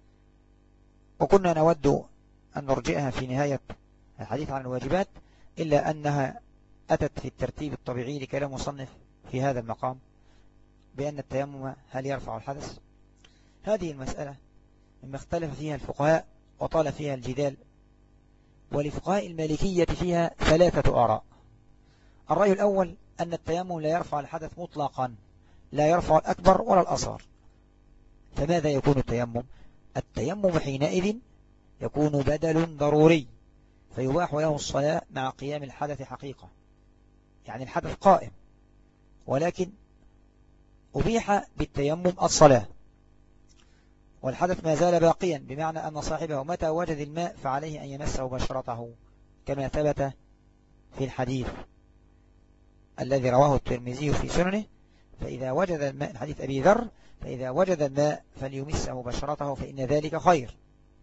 وكنا نود أن نرجئها في نهاية الحديث عن الواجبات، إلا أنها أتت في الترتيب الطبيعي لكلام مصنف في هذا المقام بأن التيمم هل يرفع الحدث. هذه المسألة مما اختلف فيها الفقهاء وطال فيها الجدال، ولفقهاء المالكية فيها 3 آراء. الرأي الأول أن التيمم لا يرفع الحدث مطلقا، لا يرفع الأكبر ولا الأصغر. فماذا يكون التيمم؟ التيمم حينئذ يكون بدل ضروري، فيباح له الصلاة مع قيام الحدث حقيقة، يعني الحدث قائم، ولكن أبيح بالتيمم الصلاة، والحدث ما زال باقيا، بمعنى أن صاحبه متى وجد الماء فعليه أن يمسه بشرته، كما ثبت في الحديث الذي رواه الترمذي في سننه: فإذا وجد الماء، حديث أبي ذر، فإذا وجد الماء فليمسه بشرته فإن ذلك خير.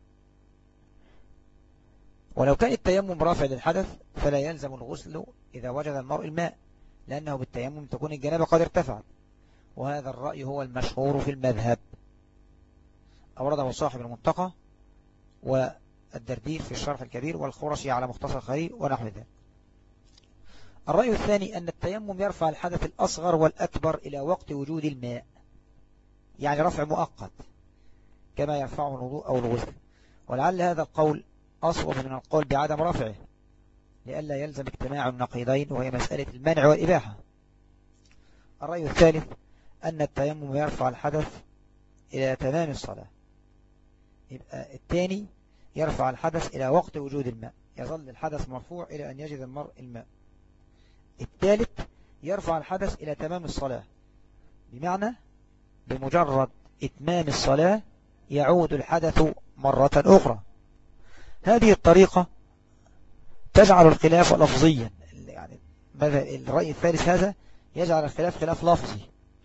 ولو كان التيمم رافع للحدث فلا يلزم الغسل إذا وجد المرء الماء، لأنه بالتيمم تكون الجنابة قد ارتفعت. وهذا الرأي هو المشهور في المذهب، أورده صاحب المنتقى والدردير في الشرح الكبير، والخرشي على مختصر خليل ونحو ذلك. الرأي الثاني أن التيمم يرفع الحدث الأصغر والأكبر إلى وقت وجود الماء، يعني رفع مؤقت كما يرفعه الوضوء أو الغسل. ولعل هذا القول أصوب من القول بعدم رفعه، لئلا يلزم اجتماع النقيضين، وهي مسألة المنع والإباحة. الرأي الثالث أن التيمم يرفع الحدث إلى تمام الصلاة. يبقى الثاني يرفع الحدث إلى وقت وجود الماء، يظل الحدث مرفوع إلى أن يجد المرء الماء. الثالث يرفع الحدث إلى تمام الصلاة، بمعنى بمجرد إتمام الصلاة يعود الحدث مرة أخرى. هذه الطريقة تجعل الخلاف لفظيا، يعني الرأي الثالث هذا يجعل الخلاف خلاف لفظي.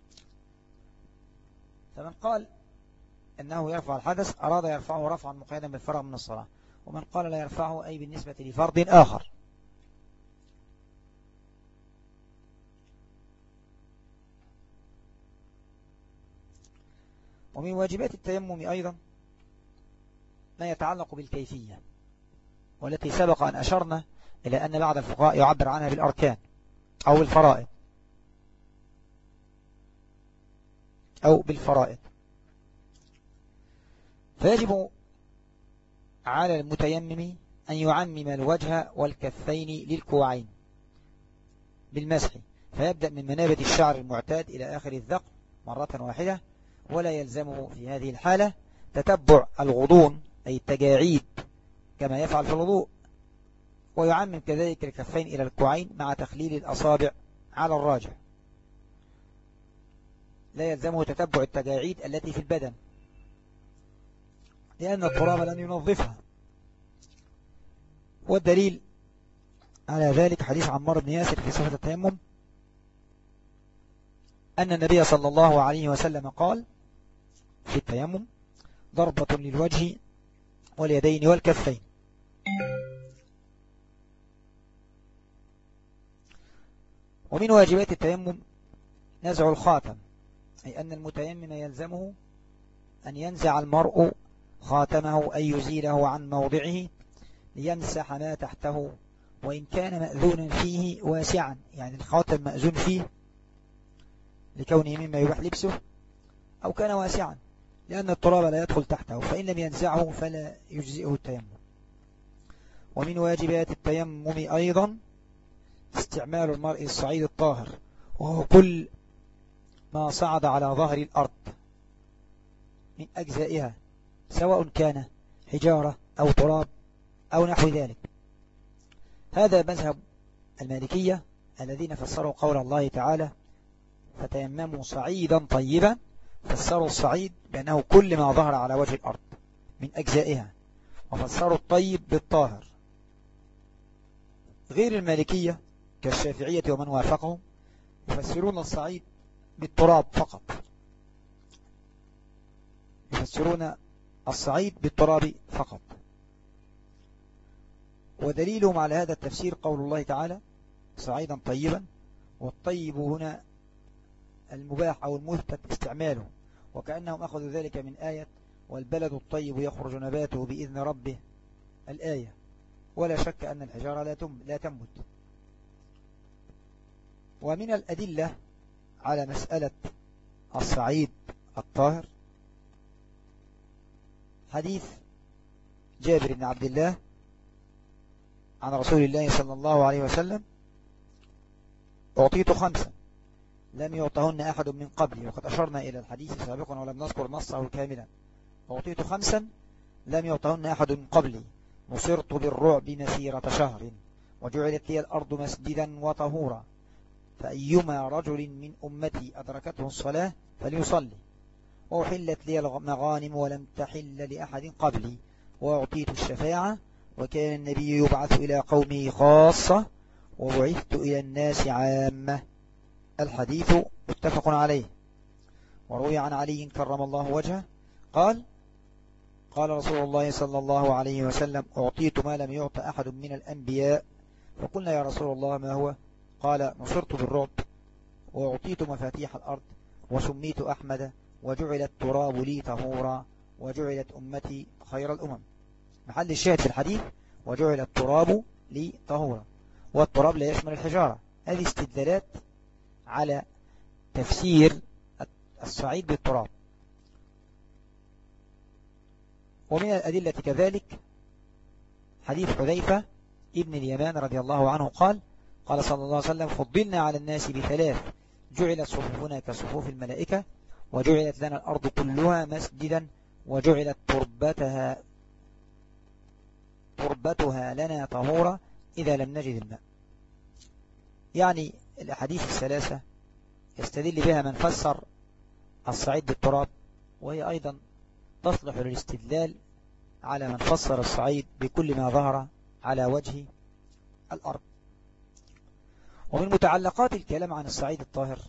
فمن قال أنه يرفع الحدث أراد يرفعه رفعا مقيدا بالفرغ من الصلاة، ومن قال لا يرفعه أي بالنسبة لفرض آخر. ومن واجبات التيمم أيضا ما يتعلق بالكيفية، والتي سبق أن أشرنا إلى أن بعض الفقهاء يعبر عنها بالأركان أو الفرائض أو بالفرائض. فيجب على المتيمم أن يعمم الوجه والكفين للكوعين بالمسح، فيبدأ من منابت الشعر المعتاد إلى آخر الذقن مرة واحدة، ولا يلزمه في هذه الحالة تتبع الغضون أي التجاعيد كما يفعل في الوضوء، ويعمم كذلك الكفين إلى الكوعين مع تخليل الأصابع على الراجح. لا يلزمه تتبع التجاعيد التي في البدن لأن التراب لن ينظفها. والدليل على ذلك حديث عمار بن ياسر في صفة التيمم أن النبي صلى الله عليه وسلم قال في التيمم: ضربة للوجه واليدين والكفين. ومن واجبات التيمم نزع الخاتم، أي أن المتيمم يلزمه أن ينزع المرء خاتمه أي يزيله عن موضعه ليمسح ما تحته، وإن كان مأذونا فيه واسعا، يعني الخاتم مأذون فيه لكونه مما يباح لبسه، أو كان واسعا لأن التراب لا يدخل تحته، فإن لم ينزعه فلا يجزئه التيمم. ومن واجبات التيمم أيضا استعمال المرء الصعيد الطاهر، وهو كل ما صعد على ظهر الأرض من أجزائها، سواء كان حجارة أو تراب أو نحو ذلك. هذا مذهب المالكية الذين فسروا قول الله تعالى: فتيمموا صعيدا طيبا، فسروا الصعيد بأنه كل ما ظهر على وجه الأرض من أجزائها، وفسروا الطيب بالطاهر. غير المالكية كالشافعية ومن وافقهم يفسرون الصعيد بالتراب فقط، يفسرون الصعيد بالتراب فقط. ودليلهم على هذا التفسير قول الله تعالى: صعيدا طيبا، والطيب هنا المباح أو المثبت استعماله، وكأنهم أخذوا ذلك من آية: والبلد الطيب يخرج نباته بإذن ربه، الآية. ولا شك أن الحجارة لا تنبت. ومن الأدلة على مسألة الصعيد الطاهر حديث جابر بن عبد الله عن رسول الله صلى الله عليه وسلم: أعطيت 5 لم يعطهن أحد من قبلي. وقد أشرنا إلى الحديث سابقا ولم نذكر نصه كاملا. أعطيت 5 لم يعطهن أحد من قبلي، نصرت بالرعب مسيرة شهر، وجعلت لي الأرض مسجدا وطهورا، فأيما رجل من أمتي أدركته الصلاة فليصلي، وأحلت لي المغانم ولم تحل لأحد قبلي، وأعطيت الشفاعة، وكان النبي يبعث إلى قومه خاصة، وبعثت إلى الناس عامة. الحديث متفق عليه. وروي عن علي كرم الله وجهه قال: قال رسول الله صلى الله عليه وسلم: أعطيت ما لم يعط أحد من الأنبياء. فقلنا: يا رسول الله ما هو؟ قال: نصرت بالرعب، وأعطيت مفاتيح الأرض، وسميت أحمد، وجعل التراب لي طهورا، وجعلت أمتي خير الأمم. محل الشاهد في الحديث: وجعل التراب لي طهورا، والتراب لا يشمل الحجارة. هذه استدلالات على تفسير الصعيد بالتراب. ومن الأدلة كذلك حديث حذيفة ابن اليمان رضي الله عنه قال: قال صلى الله عليه وسلم: فضلنا على الناس ب3: جعلت صفوفنا كصفوف الملائكة، وجعلت لنا الأرض كلها مسجدا، وجعلت تربتها لنا طهورا إذا لم نجد الماء. يعني الأحاديث الثلاثة يستدل بها من فسر الصعيد بالتراب، وهي أيضا تصلح للاستدلال على من فسر الصعيد بكل ما ظهر على وجه الأرض. ومن متعلقات الكلام عن الصعيد الطاهر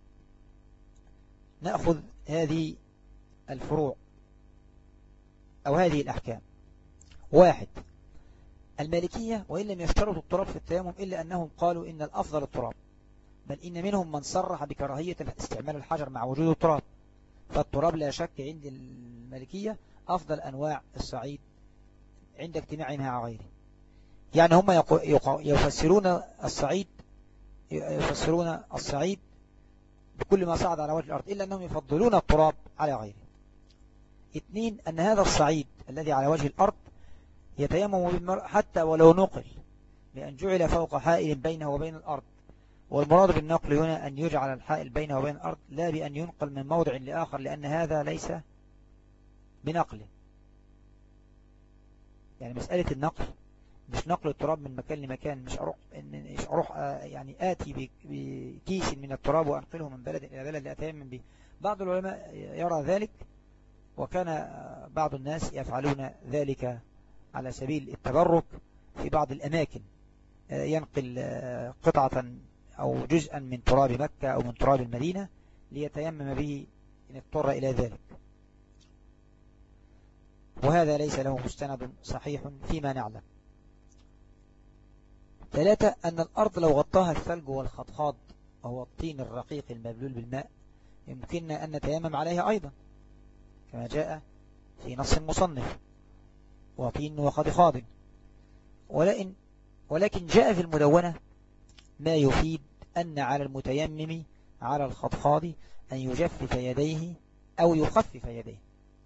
نأخذ هذه الفروع أو هذه الأحكام. 1. المالكية وإن لم يشترطوا التراب في التيمم إلا أنهم قالوا إن الأفضل التراب، بل إن منهم من صرح بكراهية استعمال الحجر مع وجود التراب. فالتراب لا شك عند المالكية أفضل أنواع الصعيد عند اجتماعه مع غيره. يعني هم يفسرون الصعيد بكل ما صعد على وجه الأرض، إلا أنهم يفضلون التراب على غيره. 2. أن هذا الصعيد الذي على وجه الأرض يتيمم بالمرء حتى ولو نقل، لأن جعل فوق حائل بينه وبين الأرض. والمراد بالنقل هنا أن يجعل الحائل بينه وبين الأرض، لا بأن ينقل من موضع لآخر، لأن هذا ليس بنقل. يعني مسألة النقل مش نقل التراب من مكان لمكان، مش أروح يعني آتي بكيس من التراب وأنقله من بلد إلى بلد لأتيمم به. بعض العلماء يرى ذلك، وكان بعض الناس يفعلون ذلك على سبيل التبرك في بعض الأماكن، ينقل قطعة أو جزءا من تراب مكة أو من تراب المدينة ليتيمم به إن اضطر إلى ذلك، وهذا ليس له مستند صحيح فيما نعلم. 3. أن الأرض لو غطاها الثلج والخضخاض وهو الطين الرقيق المبلول بالماء يمكننا أن نتيمم عليها أيضا كما جاء في نص المصنف وطين وخضخاض، ولكن جاء في المدونة ما يفيد أن على المتيمم على الخضخاض أن يجفف يديه أو يخفف يديه.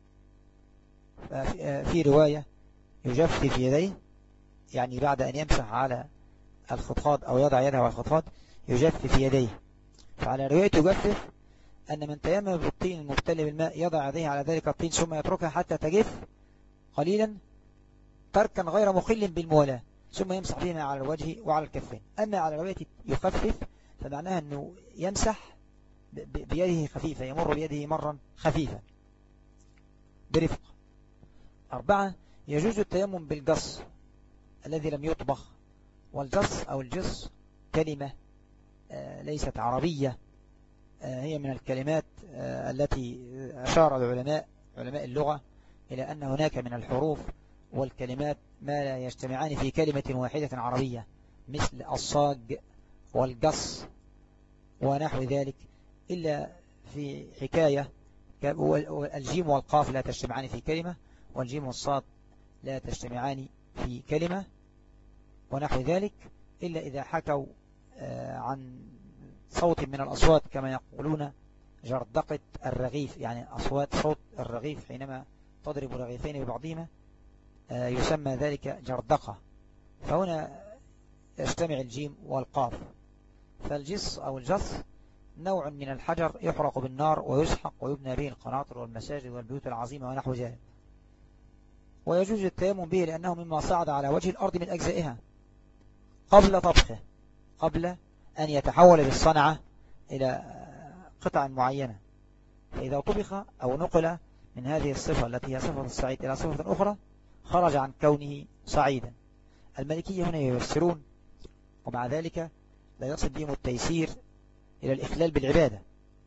في رواية يجفف يديه يعني بعد أن يمسح على الخضخاض أو يضع يده على الخضخاض يجفف يديه. فعلى رواية يجفف أن من تيمم بالطين المبتل بالماء يضع يديه على ذلك الطين ثم يتركها حتى تجف قليلا تركا غير مخل بالموالاة، ثم يمسح بهما على الوجه وعلى الكفين. أما على رواية يخفف فمعناها أنه يمسح بيده خفيفة، يمر بيده مرا خفيفا برفق. 4. يجوز التيمم بالجص الذي لم يطبخ، والجص أو الجص كلمة ليست عربية، هي من الكلمات التي أشار علماء اللغة إلى أن هناك من الحروف والكلمات ما لا يجتمعان في كلمة واحدة عربية، مثل الصاج والقص ونحو ذلك، إلا في حكاية الجيم والقاف لا تجتمعان في كلمة، والجيم والصاد لا تجتمعان في كلمة ونحو ذلك، إلا إذا حكوا عن صوت من الأصوات كما يقولون جردقة الرغيف، يعني صوت الرغيف حينما تضرب رغيفين ببعضهما يسمى ذلك جردقة. فهنا يجتمع الجيم والقاف. فالجص أو الجص نوع من الحجر يحرق بالنار ويسحق ويبنى به القناطر والمساجد والبيوت العظيمة ونحو ذلك، ويجوز التيمم به لأنه مما صعد على وجه الأرض من أجزائها قبل طبخه، قبل أن يتحول بالصنعة إلى قطع معينة. فإذا طبخ أو نقل من هذه الصفة التي هي صفة الصعيد إلى صفة أخرى خرج عن كونه صعيدا. المالكية هنا يفسرون ومع ذلك لا يصل بهم التيسير إلى الإخلال بالعبادة.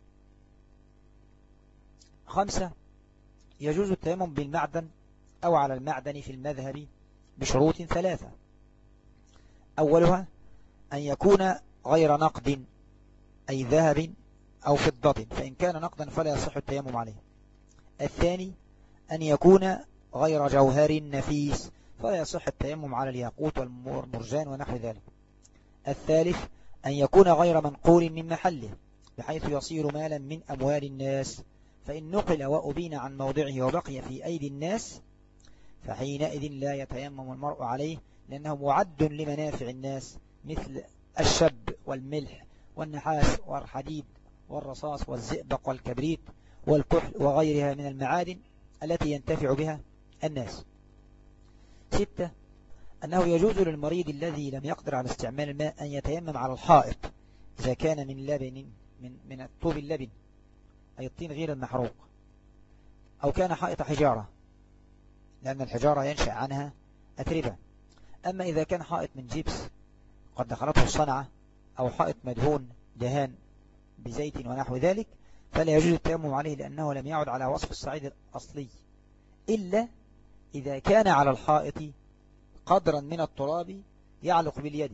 5. يجوز التيمم بالمعدن أو على المعدن في المذهب بشروط 3. أولها أن يكون غير نقد أي ذهب أو فضة، فإن كان نقدا فلا يصح التيمم عليه. الثاني أن يكون غير جوهر نفيس فلا يصح التيمم على الياقوت والمرجان ونحو ذلك. الثالث أن يكون غير منقول من محله بحيث يصير مالا من أموال الناس، فإن نقل وأبين عن موضعه وبقي في أيدي الناس فحينئذ لا يتيمم المرء عليه، لأنه معد لمنافع الناس مثل الشب والملح والنحاس والحديد والرصاص والزئبق والكبريت والكحل وغيرها من المعادن التي ينتفع بها الناس. 6. أنه يجوز للمريض الذي لم يقدر على استعمال الماء أن يتيمم على الحائط إذا كان من لبن من الطوب اللبن أي الطين غير المحروق، أو كان حائط حجارة لأن الحجارة ينشأ عنها أتربة. أما إذا كان حائط من جبس قد دخلته الصنعة أو حائط مدهون دهان بزيت ونحو ذلك فلا يجوز التيمم عليه، لأنه لم يعد على وصف الصعيد الأصلي، إلا إذا كان على الحائط قدرا من التراب يعلق باليد.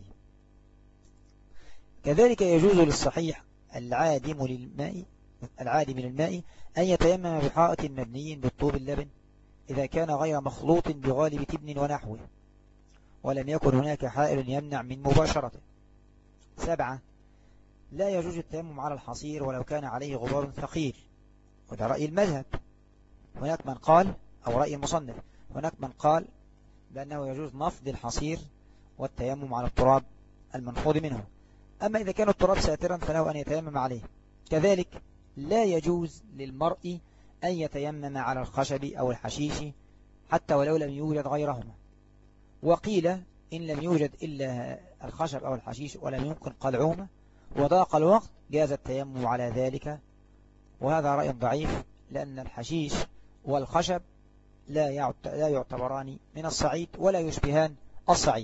كذلك يجوز للصحيح العادم للماء أن يتيمم بحائط مبني بالطوب اللبن إذا كان غير مخلوط بغالب تبن ونحوه ولم يكن هناك حائل يمنع من مباشرته. 7. لا يجوز التيمم على الحصير ولو كان عليه غبار ثقيل، وده رأي المذهب. هناك من قال أو رأي المصنف، هناك من قال بأنه يجوز نفض الحصير والتيمم على التراب المنفوض منه. أما إذا كان التراب ساترا فله أن يتيمم عليه. كذلك لا يجوز للمرء أن يتيمم على الخشب أو الحشيش حتى ولو لم يوجد غيرهما، وقيل إن لم يوجد إلا الخشب أو الحشيش ولم يمكن قلعهما وضاق الوقت جاز التيمم على ذلك، وهذا رأي ضعيف لأن الحشيش والخشب لا يعتبران من الصعيد ولا يشبهان الصعيد.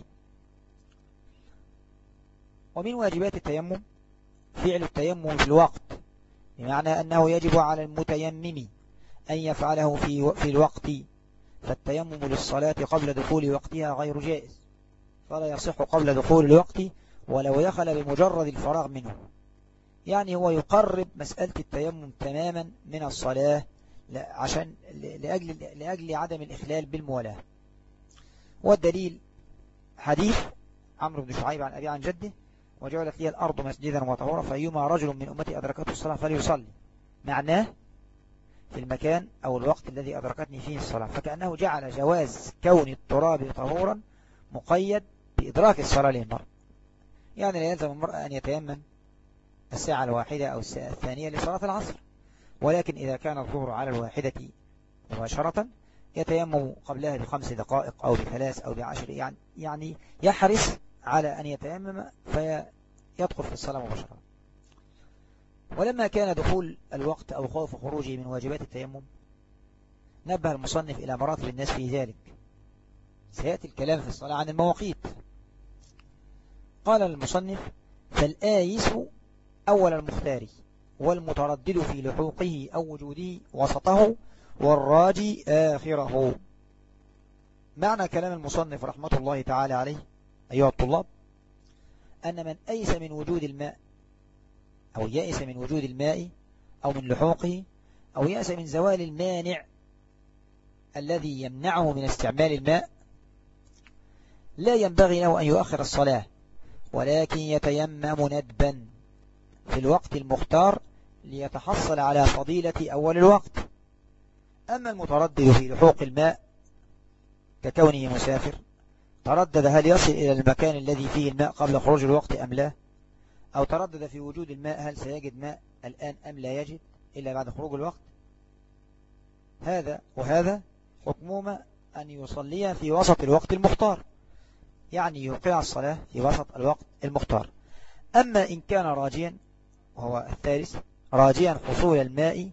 ومن واجبات التيمم فعل التيمم في الوقت، بمعنى أنه يجب على المتيمم أن يفعله في الوقت، فالتيمم للصلاة قبل دخول وقتها غير جائز، فلا يصح قبل دخول الوقت ولو دخل بمجرد الفراغ منه. يعني هو يقرب مسألة التيمم تماما من الصلاة عشان لأجل عدم الإخلال بالموالاة. والدليل حديث عمرو بن شعيب عن أبي عن جده: وجعلت لي الأرض مسجدا وطهورا فأيما رجل من أمتي أدركته الصلاة فليصلي. معناه في المكان أو الوقت الذي أدركتني فيه الصلاة، فكأنه جعل جواز كون التراب طهورا مقيد بإدراك الصلاة للمرء. يعني لا يلزم المرء أن يتيمم الساعة الواحدة أو الساعة الثانية لصلاة العصر، ولكن إذا كان الظهر على الواحدة مباشرة يتيمم قبلها ب5 دقائق أو ب3 أو ب10، يعني يحرص على أن يتيمم فيدخل في الصلاة مباشرة. ولما كان دخول الوقت أو خوف خروجه من واجبات التيمم نبه المصنف إلى مراتب الناس في ذلك. سيأتي الكلام في الصلاة عن المواقيت. قال المصنف: فالآيس أول المختار، والمتردد في لحوقه أو وجوده وسطه، والراجي آخره. معنى كلام المصنف رحمة الله تعالى عليه أيها الطلاب أن من أيس من وجود الماء أو يأس من وجود الماء أو من لحوقه أو يأس من زوال المانع الذي يمنعه من استعمال الماء لا ينبغي له أن يؤخر الصلاة، ولكن يتيمم ندبا في الوقت المختار ليتحصل على فضيلة أول الوقت. أما المتردد في لحوق الماء ككونه مسافر تردد هل يصل إلى المكان الذي فيه الماء قبل خروج الوقت أم لا، أو تردد في وجود الماء هل سيجد ماء الآن أم لا يجد إلا بعد خروج الوقت، هذا وهذا حكمهما أن يصلي في وسط الوقت المختار، يعني يوقع الصلاة في وسط الوقت المختار. أما إن كان راجيا، وهو الثالث، راجيا حصول الماء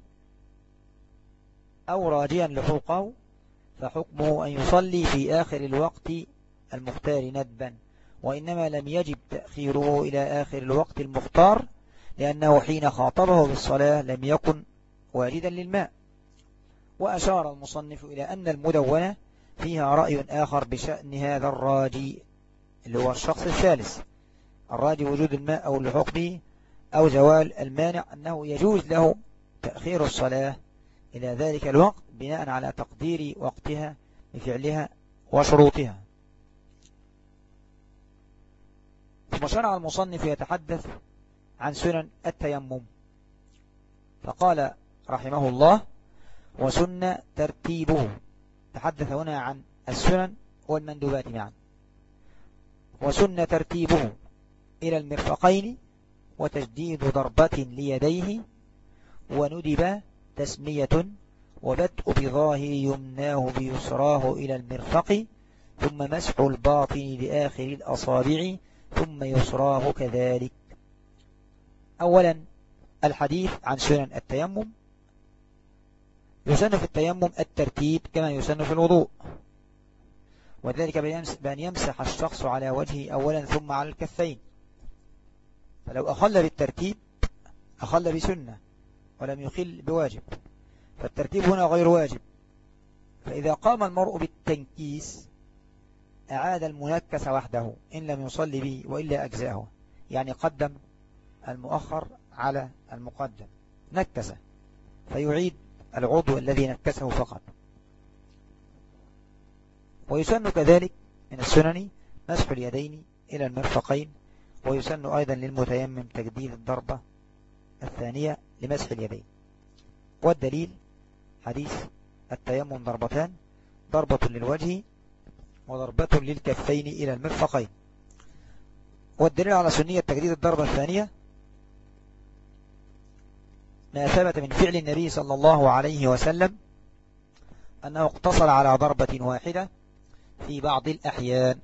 أو راجيا لحوقه، فحكمه أن يصلي في آخر الوقت المختار ندبا، وإنما لم يجب تأخيره إلى آخر الوقت المختار لأنه حين خاطبه بالصلاة لم يكن واجدا للماء. وأشار المصنف إلى أن المدونة فيها رأي آخر بشأن هذا الراجي اللي هو الشخص الثالث، الراجي وجود الماء أو اللحوق به أو زوال المانع، أنه يجوز له تأخير الصلاة إلى ذلك الوقت بناء على تقدير وقتها بفعلها وشروطها. ثم شرع المصنف يتحدث عن سنن التيمم، فقال رحمه الله: وسن ترتيبه. تحدث هنا عن السنن والمندوبات معا. وسن ترتيبه إلى المرفقين وتجديد ضربة ليديه، وندب تسمية وبدء بظاهر يمناه بيسراه إلى المرفق، ثم مسح الباطن لآخر الأصابع، ثم يسراه كذلك. أولا الحديث عن سنن التيمم. يسن في التيمم الترتيب كما يسن في الوضوء، وذلك بأن يمسح الشخص على وجهه أولا ثم على الكفين، فلو أخل بالترتيب أخل بسنة ولم يخل بواجب، فالترتيب هنا غير واجب. فإذا قام المرء بالتنكيس أعاد المنكس وحده إن لم يصلي به وإلا أجزاءه، يعني قدم المؤخر على المقدم، نكسه فيعيد العضو الذي نكسه فقط. ويسن كذلك من السنن مسح اليدين إلى المرفقين، ويسن أيضا للمتيمم تجديد الضربة الثانية لمسح اليدين. والدليل حديث التيمم ضربتان، ضربة للوجه وضربة للكفين إلى المرفقين. والدليل على سنية تجديد الضربة الثانية ما ثبت من فعل النبي صلى الله عليه وسلم أنه اقتصر على ضربة واحدة في بعض الأحيان.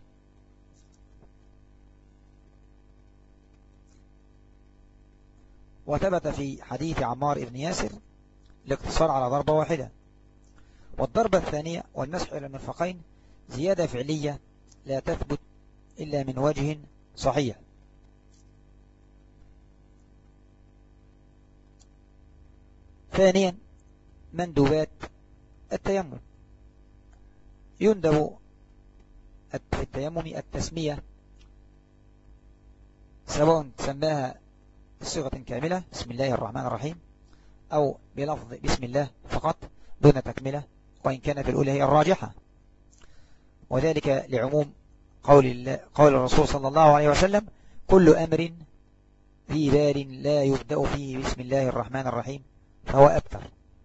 وثبت في حديث عمار بن ياسر الاقتصار على ضربة واحدة. والضربة الثانية والمسح إلى المرفقين زيادة فعلية لا تثبت إلا من وجه صحيح. ثانيا مندوبات التيمم. يندب في التيمم التسمية، سواء سماها بصيغة كاملة بسم الله الرحمن الرحيم أو بلفظ بسم الله فقط دون تكملة، وإن كانت الأولى هي الراجحة، وذلك لعموم قول الرسول صلى الله عليه وسلم: كل أمر ذي بال لا يبدأ فيه بسم الله الرحمن الرحيم فهو أبتر.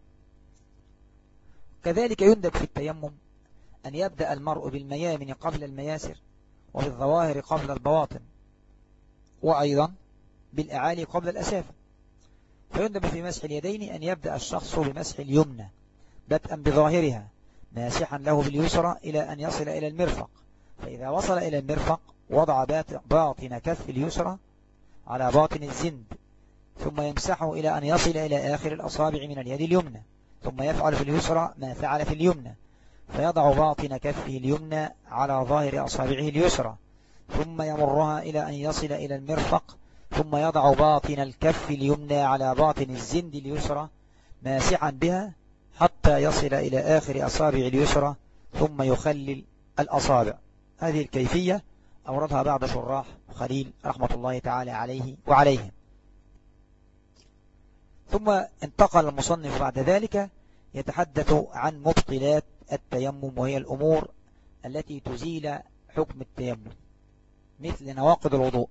كذلك يندب في التيمم أن يبدأ المرء بالميامن قبل المياسر، وبالظواهر قبل البواطن، وأيضا بالأعالي قبل الأسافل. فيندب في مسح اليدين أن يبدأ الشخص بمسح اليمنى بدءا بظاهرها ماسحا له باليسرى إلى أن يصل إلى المرفق، فإذا وصل إلى المرفق وضع باطن كف اليسرى على باطن الزند، ثم يمسحه إلى أن يصل إلى آخر الأصابع من اليد اليمنى، ثم يفعل في اليسرى ما فعل في اليمنى، فيضع باطن كفه اليمنى على ظاهر أصابعه اليسرى، ثم يمرها إلى أن يصل إلى المرفق، ثم يضع باطن الكف اليمنى على باطن الزند اليسرى ماسحا بها حتى يصل إلى آخر أصابع اليسرى، ثم يخلل الأصابع. هذه الكيفية أوردها بعض شراح خليل رحمة الله تعالى عليه وعليهم. ثم انتقل المصنف بعد ذلك يتحدث عن مبطلات التيمم، وهي الأمور التي تزيل حكم التيمم مثل نواقض الوضوء.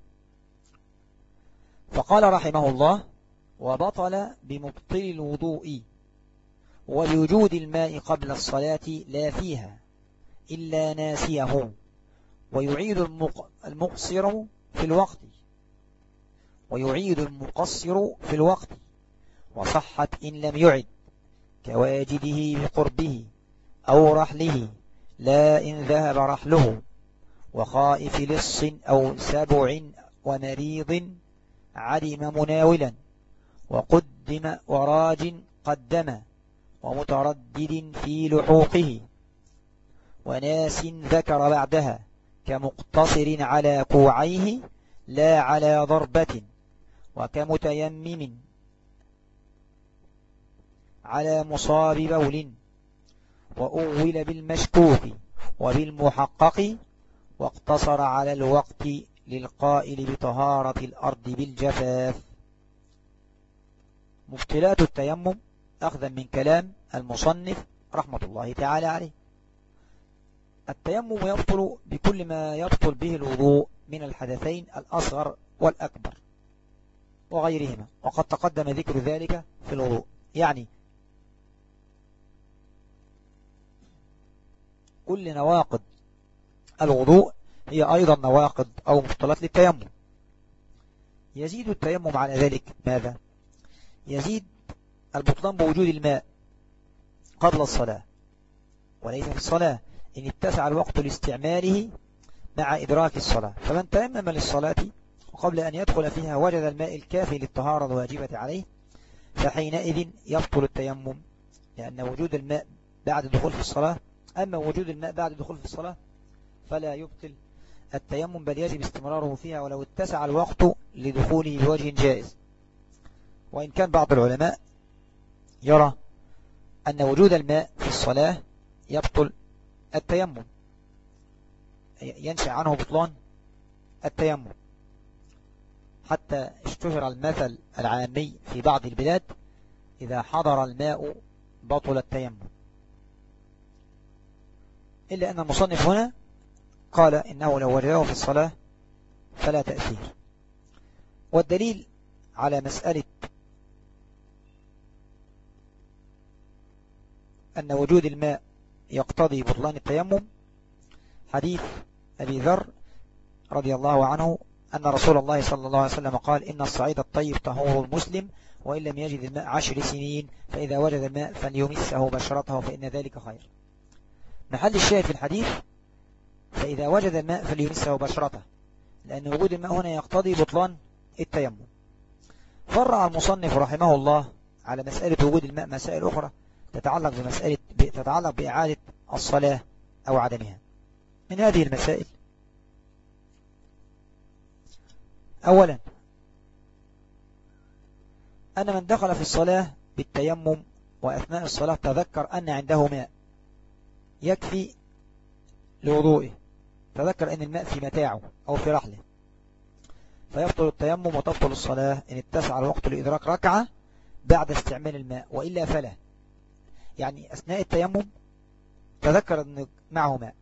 فقال رحمه الله: وبطل بمبطل الوضوء وبوجود الماء قبل الصلاة لا فيها إلا ناسيه، ويعيد المقصر في الوقت، ويعيد المقصر في الوقت، وصحت إن لم يعد كواجده بقربه أو رحله لا إن ذهب رحله، وخائف لص أو سبع ومريض عدم مناولا، وقدم وراج قدم، ومتردد في لحوقه، وناس ذكر بعدها كمقتصر على كوعيه لا على ضربة، وكمتيمم على مصاب بول، وأول بالمشكوك وبالمحقق، واقتصر على الوقت للقائل بطهارة الأرض بالجفاف. مبطلات التيمم أخذا من كلام المصنف رحمة الله تعالى عليه. التيمم يبطل بكل ما يبطل به الوضوء من الحدثين الأصغر والأكبر وغيرهما، وقد تقدم ذكر ذلك في الوضوء. يعني كل نواقض الوضوء هي أيضا نواقض أو مبطلات للتيمم. يزيد التيمم على ذلك ماذا؟ يزيد البطلان بوجود الماء قبل الصلاة وليس في الصلاة، إن اتسع الوقت لاستعماله مع إدراك الصلاة. فمن تيمم للصلاة وقبل أن يدخل فيها وجد الماء الكافي للطهارة الواجبة عليه، فحينئذ يبطل التيمم، لأن وجود الماء بعد الدخول في الصلاة. أما وجود الماء بعد الدخول في الصلاة فلا يبطل التيمم، بل يجب استمراره فيها ولو اتسع الوقت لدخوله بوجه جائز. وإن كان بعض العلماء يرى أن وجود الماء في الصلاة يبطل التيمم، ينشأ عنه بطلان التيمم، حتى اشتهر المثل العامي في بعض البلاد: إذا حضر الماء بطل التيمم. إلا أن المصنف هنا قال إنه لو وجده في الصلاة فلا تأثير. والدليل على مسألة أن وجود الماء يقتضي بطلان التيمم حديث أبي ذر رضي الله عنه أن رسول الله صلى الله عليه وسلم قال: إن الصعيد الطيب طهور المسلم، وإن لم يجد الماء 10 سنين، فإذا وجد الماء فليمسه بشرته فإن ذلك خير. محل الشاهد في الحديث فإذا وجد الماء فليمسه بشرته، لأن وجود الماء هنا يقتضي بطلان التيمم. فرع المصنف رحمه الله على مسألة وجود الماء مسائل أخرى تتعلق بإعادة الصلاة أو عدمها. من هذه المسائل: أولا، أن من دخل في الصلاة بالتيمم وأثناء الصلاة تذكر أن عنده ماء يكفي لوضوئه، تذكر أن الماء في متاعه أو في رحله، فيبطل التيمم وتبطل الصلاة إن اتسع الوقت لإدراك ركعة بعد استعمال الماء، وإلا فلا. يعني أثناء التيمم تذكر أن معه ماء،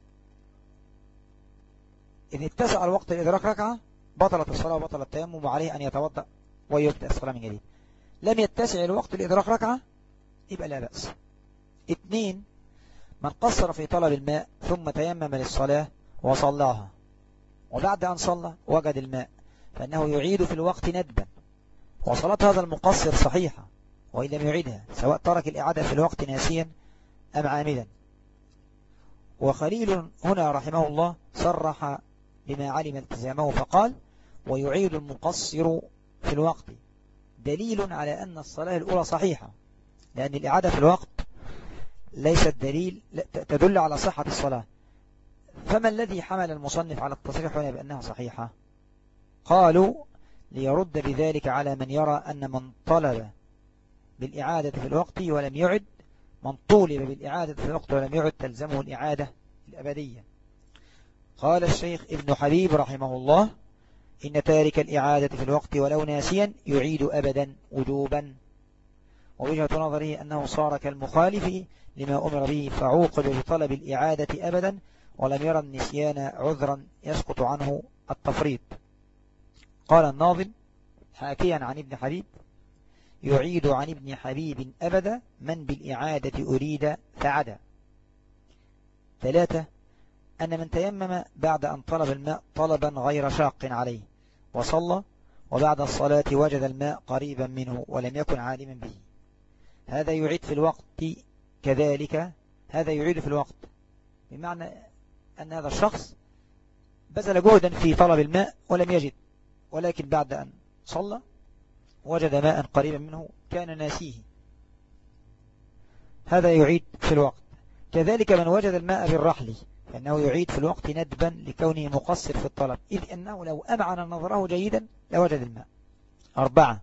إن اتسع الوقت لإدراك ركعة بطلت الصلاة وبطل التيمم، وعليه أن يتوضأ ويبدأ الصلاة من جديد. لم يتسع الوقت لإدراك ركعة يبقى لا بأس. 2، من قصر في طلب الماء ثم تيمم للصلاة وصلاها، وبعد أن صلى وجد الماء، فإنه يعيد في الوقت ندبا، وصلاة هذا المقصر صحيحة وإن لم يعيدها، سواء ترك الإعادة في الوقت ناسيا أم عامدا. وخليل هنا رحمه الله صرح بما علم التزامه فقال: ويعيد المقصر في الوقت، دليل على أن الصلاة الأولى صحيحة، لأن الإعادة في الوقت ليست دليل تدل على صحة الصلاة. فما الذي حمل المصنف على التصريح هنا بأنها صحيحة؟ قالوا: ليرد بذلك على من يرى أن من طلب بالإعادة في الوقت ولم يعد، من طولب بالإعادة في الوقت ولم يعد تلزمه الإعادة الأبدية. قال الشيخ ابن حبيب رحمه الله: إن تارك الإعادة في الوقت ولو ناسيا يعيد أبدا وجوبا. ووجهة نظره أنه صار كالمخالف لما أمر به، فعوقب بطلب الإعادة أبدا، ولم يرى النسيان عذرا يسقط عنه التفريط. قال الناظم حاكيا عن ابن حبيب: يعيد عن ابن حبيب أبدا من بالإعادة أريد فعدا. 3، أن من تيمم بعد أن طلب الماء طلبا غير شاق عليه وصلى، وبعد الصلاة وجد الماء قريبا منه ولم يكن عالما به، هذا يعيد في الوقت كذلك. هذا يعيد في الوقت بمعنى أن هذا الشخص بذل جهدا في طلب الماء ولم يجد، ولكن بعد أن صلى وجد ماء قريبا منه كان ناسيه، هذا يعيد في الوقت. كذلك من وجد الماء بالرحل فإنه يعيد في الوقت ندبا لكونه مقصر في الطلب، إذ أنه لو أمعن نظره جيدا لوجد الماء. 4،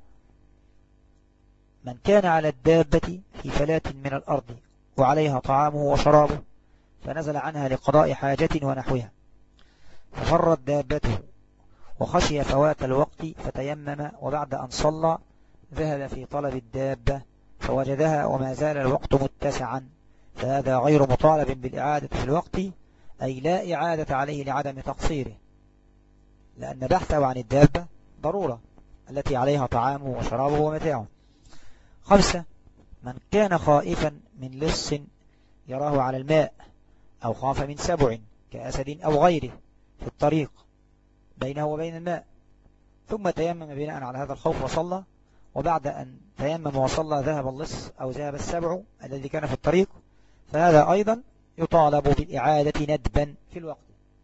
من كان على الدابة في فلاة من الأرض وعليها طعامه وشرابه، فنزل عنها لقضاء حاجة ونحوها، ففرت دابته وخشي فوات الوقت فتيمم، وبعد أن صلى ذهب في طلب الدابة فوجدها وما زال الوقت متسعا، فهذا غير مطالب بالإعادة في الوقت، أي لا إعادة عليه لعدم تقصيره، لأن بحثه عن الدابة ضرورة التي عليها طعامه وشرابه ومتاعه. 5، من كان خائفا من لص يراه على الماء، أو خاف من سبع كأسد أو غيره في الطريق بينه وبين الماء، ثم تيمم بناء على هذا الخوف وصلى، وبعد أن تيمم وصلى ذهب اللص أو ذهب السبع الذي كان في الطريق، فهذا أيضا يطالب بالإعادة ندبا في الوقت.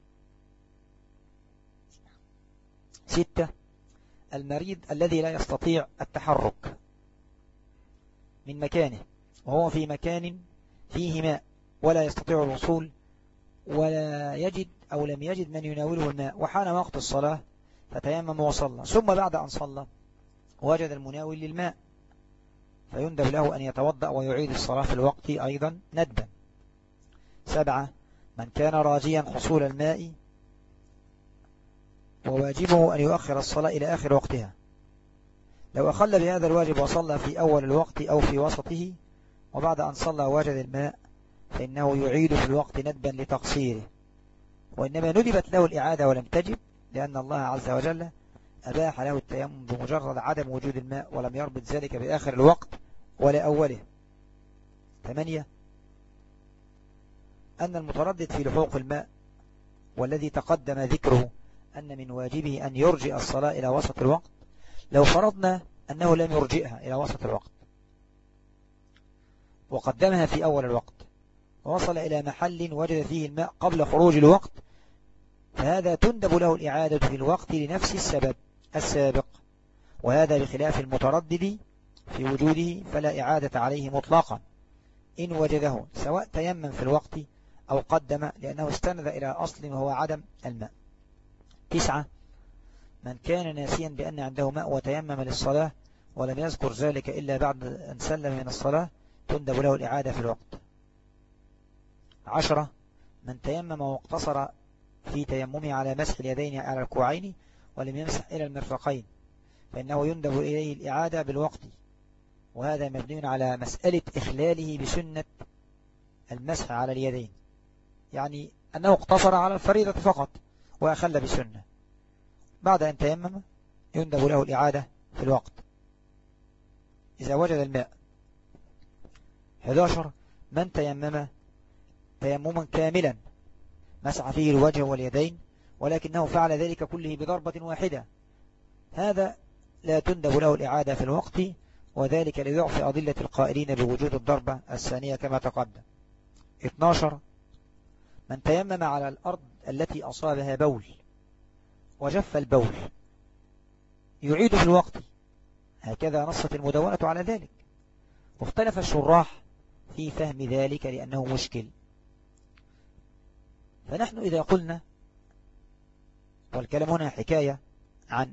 6، المريض الذي لا يستطيع التحرك من مكانه، وهو في مكان فيه ماء ولا يستطيع الوصول ولا يجد أو لم يجد من يناوله الماء، وحان وقت الصلاة فتيمم وصلى، ثم بعد أن صلى وجد المناول للماء، فيندب له أن يتوضأ ويعيد الصلاة في الوقت أيضا ندبا. 7، من كان راجيا حصول الماء وواجبه أن يؤخر الصلاة إلى آخر وقتها، لو أخل بهذا الواجب وصلى في أول الوقت أو في وسطه وبعد أن صلى وجد الماء، فإنه يعيد في الوقت ندبا لتقصيره، وإنما ندبت له الإعادة ولم تجب، لأن الله عز وجل أباح له التيمم بمجرد عدم وجود الماء، ولم يربط ذلك بآخر الوقت ولا أوله. 8، أن المتردد في لحوق الماء والذي تقدم ذكره أن من واجبه أن يرجئ الصلاة إلى وسط الوقت، لو فرضنا أنه لم يرجئها إلى وسط الوقت وقدمها في أول الوقت ووصل إلى محل وجد فيه الماء قبل خروج الوقت، فهذا تندب له الإعادة في الوقت لنفس السبب السابق، وهذا بخلاف المتردد في وجوده فلا إعادة عليه مطلقا إن وجده، سواء تيمم في الوقت أو قدم، لأنه استند إلى أصل وهو عدم الماء. 9. من كان ناسيا بأن عنده ماء وتيمم للصلاة ولم يذكر ذلك إلا بعد أن سلم من الصلاة تندب له الإعادة في الوقت. 10. من تيمم واقتصر في تيممه على مسح اليدين على الكوعين ولم يمسح إلى المرفقين فإنه يندب إليه الإعادة بالوقت، وهذا مبني على مسألة إخلاله بسنة المسح على اليدين، يعني أنه اقتصر على الفريضة فقط وأخل بسنة. بعد أن تيمم يندب له الإعادة في الوقت إذا وجد الماء. 11. من تيمم تيمما كاملا مسح فيه الوجه واليدين ولكنه فعل ذلك كله بضربة واحدة، هذا لا تندب له الإعادة في الوقت، وذلك لضعف أضلة القائلين بوجود الضربة الثانية كما تقدم. 12. من تيمم على الأرض التي أصابها بول وجف البول يعيد في الوقت، هكذا نصت المدونة على ذلك، واختلف الشراح في فهم ذلك لأنه مشكل. فنحن إذا قلنا، والكلام هنا حكاية عن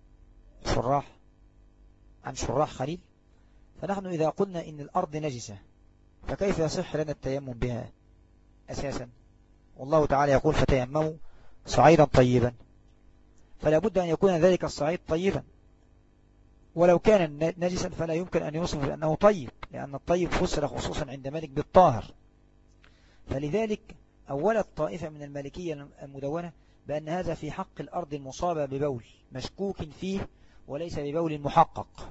شراح خليل، فنحن إذا قلنا إن الأرض نجسة فكيف يصح لنا التيمم بها أساسا؟ والله تعالى يقول فتيمموا صعيدا طيبا، فلا بد أن يكون ذلك الصعيد طيبا، ولو كان نجسا فلا يمكن أن يوصف بأنه طيب، لأن الطيب فسر خصوصا عند مالك بالطاهر. فلذلك أولت طائفة من المالكية المدونة بأن هذا في حق الأرض المصابة ببول مشكوك فيه وليس ببول محقق،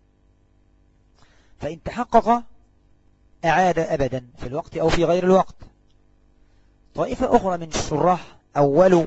فإن تحقق أعاد أبدا في الوقت أو في غير الوقت. طائفة أخرى من الشراح أولوا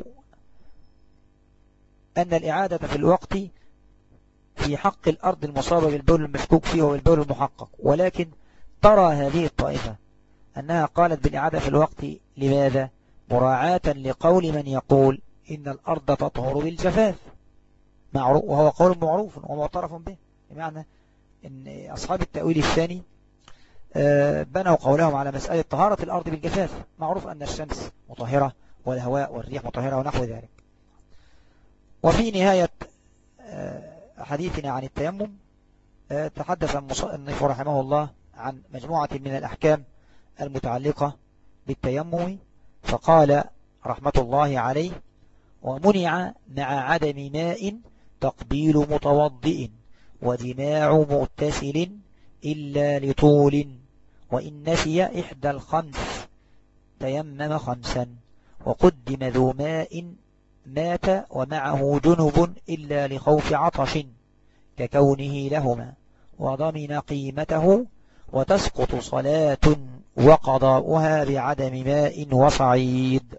أن الإعادة في الوقت في حق الأرض المصابة بالبول المشكوك فيه وبالبول المحقق، ولكن ترى هذه الطائفة أنها قالت بالإعادة في الوقت. لماذا؟ مراعاة لقول من يقول إن الأرض تطهر بالجفاف، وهو قول معروف ومعترف به، بمعنى أن أصحاب التأويل الثاني بنوا قولهم على مسألة طهارة الأرض بالجفاف، معروف أن الشمس مطهرة والهواء والريح مطهرة ونحو ذلك. وفي نهاية حديثنا عن التيمم تحدث المصنف رحمه الله عن مجموعة من الأحكام المتعلقة بالتيمم، فقال رحمة الله عليه: ومنع مع عدم ماء تقبيل متوضئ وجماع مغتسل إلا لطول، وإن نسي إحدى الخمس تيمم 5، وقدم ذو ماء مات ومعه جنب إلا لخوف عطش ككونه لهما، وضمن قيمته، وتسقط صلاة وقضاؤها بعدم ماء وصعيد.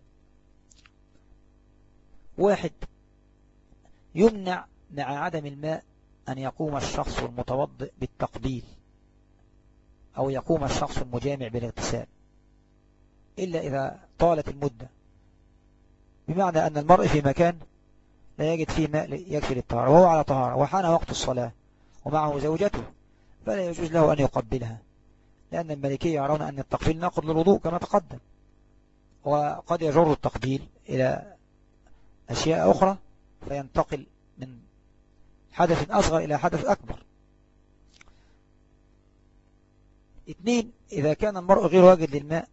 1. يمنع مع عدم الماء أن يقوم الشخص المتوضئ بالتقبيل أو يقوم الشخص المجامع بالاغتسال إلا إذا طالت المدة، بمعنى أن المرء في مكان لا يجد فيه ماء يكفي للطهارة وهو على طهارة وحان وقت الصلاة ومعه زوجته، فلا يجوز له أن يقبلها، لأن المالكية يرون أن التقبيل ناقض للوضوء كما تقدم، وقد يجر التقبيل إلى أشياء أخرى فينتقل من حدث أصغر إلى حدث أكبر. 2. إذا كان المرء غير واجد للماء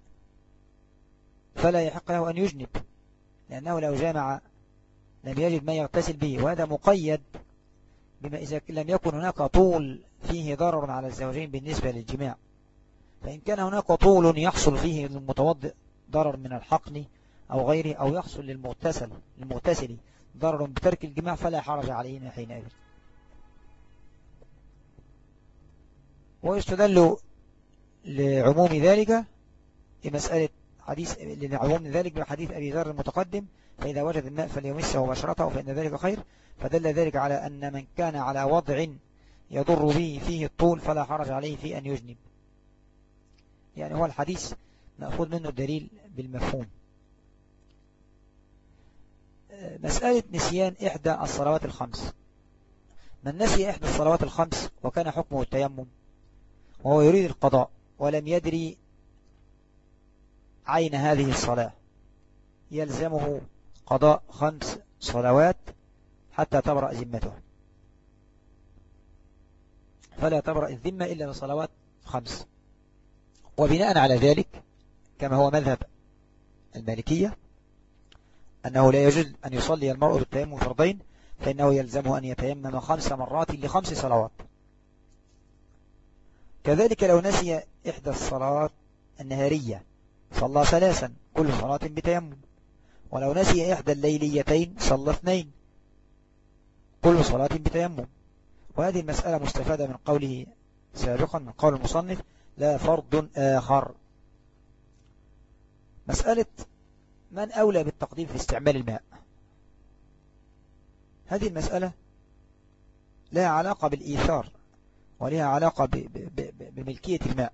فلا يحق له أن يجنب، لأنه لو جامع لم يجد ما يغتسل به، وهذا مقيد بما إذا لم يكن هناك طول فيه ضرر على الزوجين بالنسبة للجماع، فإن كان هناك طول يحصل فيه للمتوضئ ضرر من الحقن أو غيره، أو يحصل للمغتسل ضرر بترك الجماع فلا حرج عليه حينئذ. ويستدل لعموم ذلك بمسألة لعموم ذلك بحديث أبي ذر المتقدم: فإذا وجد الماء فليمسه بشرته فإن ذلك خير، فدل ذلك على أن من كان على وضع يضر به فيه الطول فلا حرج عليه في أن يجنب، يعني هو الحديث نأخذ منه الدليل بالمفهوم. مسألة نسيان إحدى الصلوات الخمس. من نسي إحدى الصلوات الخمس وكان حكمه التيمم وهو يريد القضاء ولم يدري عين هذه الصلاة، يلزمه قضاء 5 صلوات حتى تبرأ ذمته، فلا تبرأ الذمة إلا بصلوات 5. وبناء على ذلك كما هو مذهب المالكية أنه لا يجوز أن يصلي المرء بالتيمم فرضين، فإنه يلزمه أن يتيمم 5 مرات ل5 صلوات. كذلك لو نسي إحدى الصلوات النهارية صلى 3 كل صلاة بتيمم، ولو نسي إحدى الليليتين صلى 2 كل صلاة بتيمم. وهذه المسألة مستفادة من قوله سابقا من قول المصنف لا فرض آخر. مسألة من أولى بالتقديم في استعمال الماء، هذه المسألة لها علاقة بالإيثار ولها علاقة بملكية الماء.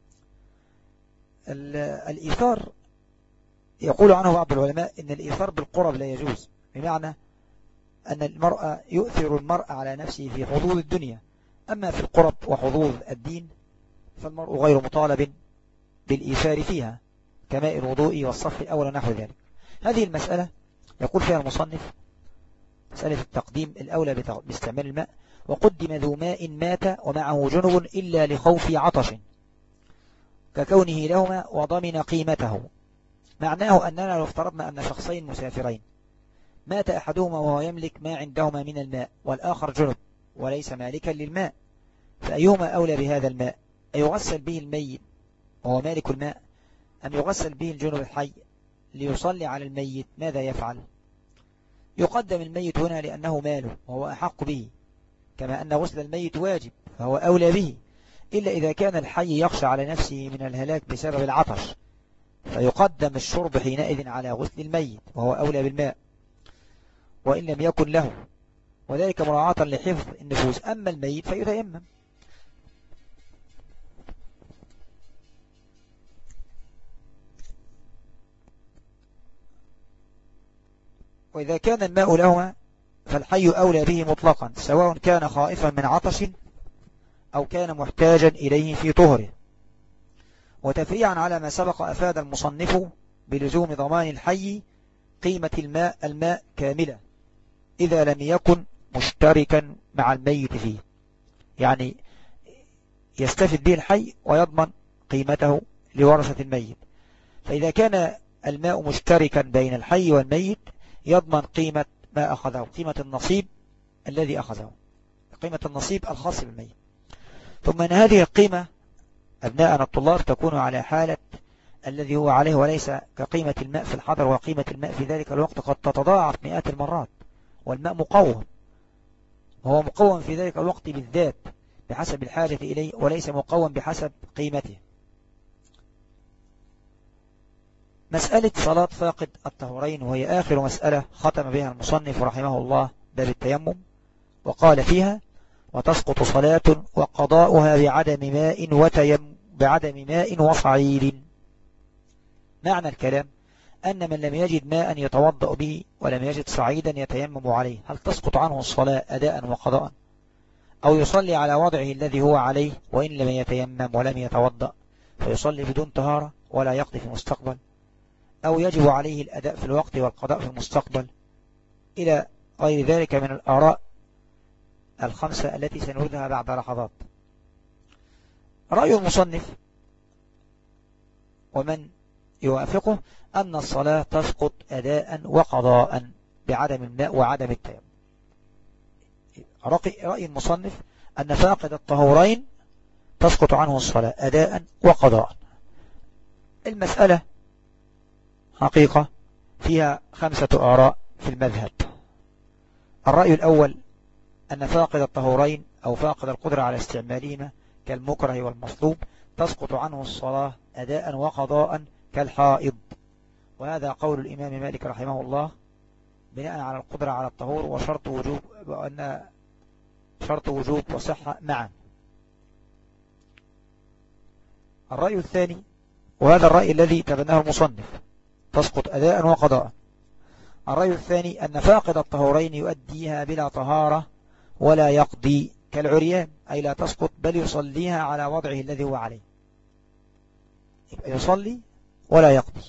الإيثار يقول عنه بعض العلماء إن الإيثار بالقرب لا يجوز، بمعنى أن المرأة يؤثر المرأة على نفسه في حظوظ الدنيا، أما في القرب وحظوظ الدين فالمرء غير مطالب بالإيثار فيها كماء الوضوء والصف الأول ونحو ذلك. هذه المسألة يقول فيها المصنف مسألة التقديم الأولى باستعمال الماء، وقدم ذو ماء مات ومعه جنب إلا لخوف عطش ككونه لهما وضمن قيمته. معناه أننا لو افترضنا أن شخصين مسافرين مات أحدهما وهو يملك ما عندهما من الماء والآخر جنب وليس مالكا للماء، فأيهما أولى بهذا الماء؟ أيغسل به الميت وهو مالك الماء أم يغسل به الجنب الحي ليصلي على الميت؟ ماذا يفعل؟ يقدم الميت هنا لأنه ماله وهو أحق به، كما أن غسل الميت واجب فهو أولى به، إلا إذا كان الحي يخشى على نفسه من الهلاك بسبب العطش فيقدم الشرب حينئذ على غسل الميت وهو أولى بالماء وإن لم يكن له، وذلك مراعاة لحفظ النفوس. أما الميت فيتيمم. وإذا كان الماء لهما فالحي أولى به مطلقا سواء كان خائفا من عطش أو كان محتاجا إليه في طهره. وتفريعا على ما سبق أفاد المصنف بلزوم ضمان الحي قيمة الماء كاملة إذا لم يكن مشتركا مع الميت فيه، يعني يستفد به الحي ويضمن قيمته لورثة الميت. فإذا كان الماء مشتركا بين الحي والميت يضمن قيمة ما أخذه، قيمة النصيب الذي أخذه، قيمة النصيب الخاص بالميت. ثم أن هذه القيمة أبناءنا الطلاب تكون على حالة الذي هو عليه وليس كقيمة الماء في الحضر، وقيمة الماء في ذلك الوقت قد تتضاعف مئات المرات، والماء مقوم وهو مقوم في ذلك الوقت بالذات بحسب الحاجة إليه وليس مقوم بحسب قيمته. مسألة صلاة فاقد الطهورين وهي آخر مسألة ختم بها المصنف رحمه الله باب التيمم، وقال فيها وتسقط صلاة وقضاؤها بعدم ماء وصعيد. معنى الكلام أن من لم يجد ماء يتوضأ به ولم يجد صعيدا يتيمم عليه، هل تسقط عنه الصلاة أداء وقضاء؟ أو يصلي على وضعه الذي هو عليه وإن لم يتيمم ولم يتوضأ فيصلي بدون طهارة ولا يقضي في المستقبل؟ أو يجب عليه الأداء في الوقت والقضاء في المستقبل؟ إلى غير ذلك من الآراء الخمسة التي سنردها بعد لحظات. رأي المصنف ومن يوافقه أن الصلاة تسقط أداء وقضاء بعدم الماء وعدم التيمم. رأي المصنف أن فاقد الطهورين تسقط عنه الصلاة أداء وقضاء. المسألة حقيقة فيها 5 آراء في المذهب. الرأي الأول أن فاقد الطهورين أو فاقد القدرة على استعمالهما كالمكره والمصلوب تسقط عنه الصلاة أداء وقضاء كالحائض، وهذا قول الإمام مالك رحمه الله بناء على القدرة على الطهور وشرط وجوب، وأن شرط وجوب وصحة معا. الرأي الثاني وهذا الرأي الذي تبناه المصنف تسقط أداء وقضاء. الرأي الثاني أن فاقد الطهورين يؤديها بلا طهارة ولا يقضي كالعريان، أي لا تسقط بل يصليها على وضعه الذي هو عليه، يبقى يصلي ولا يقضي.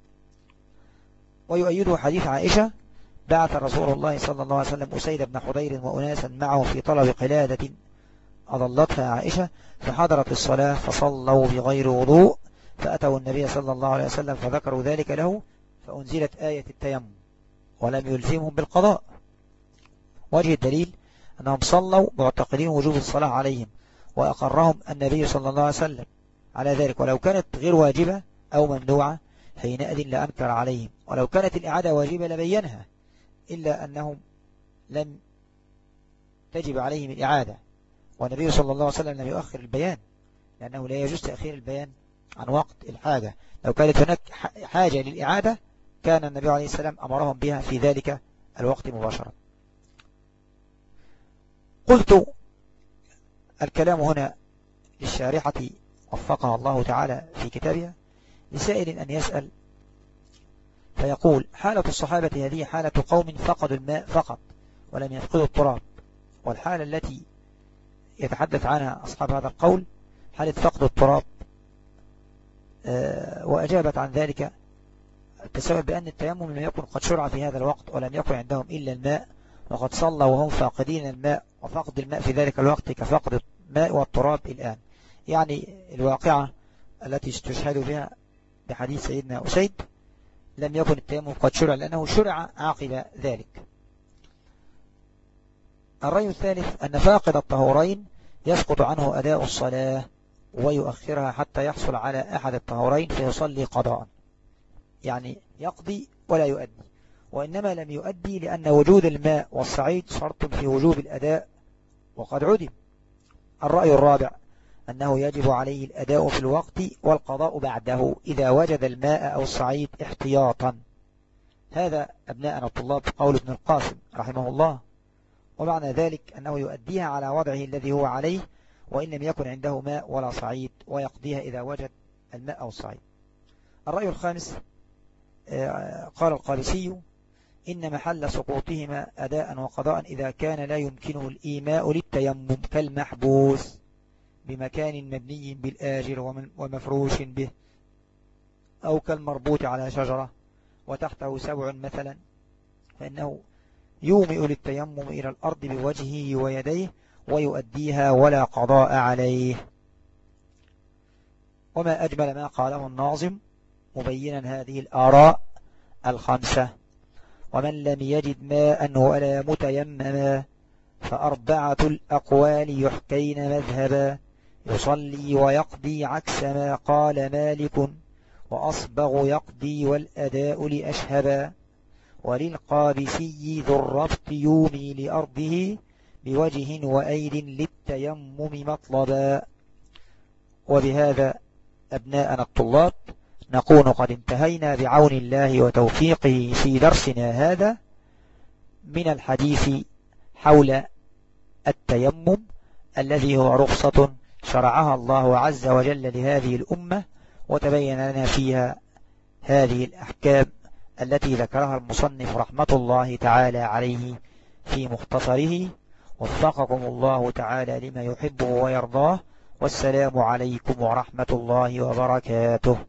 ويؤيده حديث عائشة: بعث رسول الله صلى الله عليه وسلم أسيد بن حضير وأناسا معه في طلب قلادة أضلتها عائشة، فحضرت الصلاة فصلوا بغير وضوء، فأتوا النبي صلى الله عليه وسلم فذكروا ذلك له، فأنزلت آية التيمم ولم يلزمهم بالقضاء. وجه الدليل أنهم صلوا معتقدين وجوب الصلاة عليهم، وأقرهم النبي صلى الله عليه وسلم على ذلك، ولو كانت غير واجبة أو ممنوعة حينئذ لأنكر عليهم، ولو كانت الإعادة واجبة لبينها، إلا أنهم لم تجب عليهم الإعادة، والنبي صلى الله عليه وسلم لم يؤخر البيان، لأنه لا يجوز تأخير البيان عن وقت الحاجة. لو كانت هناك حاجة للإعادة كان النبي عليه السلام أمرهم بها في ذلك الوقت مباشرة. قلت الكلام هنا للشارحة وفقها الله تعالى في كتابها، لسائل أن يسأل فيقول: حالة الصحابة هذه حالة قوم فقدوا الماء فقط ولم يفقدوا التراب، والحالة التي يتحدث عنها أصحاب هذا القول حالة فقد التراب. وأجابت عن ذلك تسبب بأن التيمم لم يكن قد شرع في هذا الوقت، ولم يكن عندهم إلا الماء، وقد صلى وهم فاقدين الماء، وفقد الماء في ذلك الوقت كفقد الماء والتراب الآن. يعني الواقعة التي تشهد بها بحديث سيدنا أسيد لم يكن التيمم قد شرع، لأنه شرع عقب ذلك. الرأي الثالث أن فاقد الطهورين يسقط عنه أداء الصلاة ويؤخرها حتى يحصل على أحد الطهورين فيصلي قضاء، يعني يقضي ولا يؤدي، وإنما لم يؤدي لأن وجود الماء والصعيد شرط في وجوب الأداء وقد عدم. الرأي الرابع أنه يجب عليه الأداء في الوقت والقضاء بعده إذا وجد الماء أو الصعيد احتياطا. هذا أبناءنا الطلاب قول ابن القاسم رحمه الله، ومعنى ذلك أنه يؤديها على وضعه الذي هو عليه وإن لم يكن عنده ماء ولا صعيد، ويقضيها إذا وجد الماء أو الصعيد. الرأي الخامس قال القابسي: إن محل سقوطهما أداء وقضاء إذا كان لا يمكنه الإيماء للتيمم، كالمحبوس بمكان مبني بالآجر ومفروش به، أو كالمربوط على شجرة وتحته سبع مثلا، فإنه يومئ للتيمم إلى الأرض بوجهه ويديه ويؤديها ولا قضاء عليه. وما أجمل ما قاله الناظم مبينا هذه الآراء الخمسة: ومن لم يجد ماء ولا متيمما فأربعة الأقوال يحكين مذهبا، يصلي ويقضي عكس ما قال مالك، وأصبغ يقضي والأداء لأشهبا، وللقابسي ذو الربط يومي لأرضه بوجه وأيد للتيمم مطلبا. وبهذا أبناءنا الطلاب نكون قد انتهينا بعون الله وتوفيقه في درسنا هذا من الحديث حول التيمم الذي هو رخصة شرعها الله عز وجل لهذه الأمة، وتبين لنا فيها هذه الأحكام التي ذكرها المصنف رحمة الله تعالى عليه في مختصره. وفقكم الله تعالى لما يحبه ويرضاه، والسلام عليكم ورحمة الله وبركاته.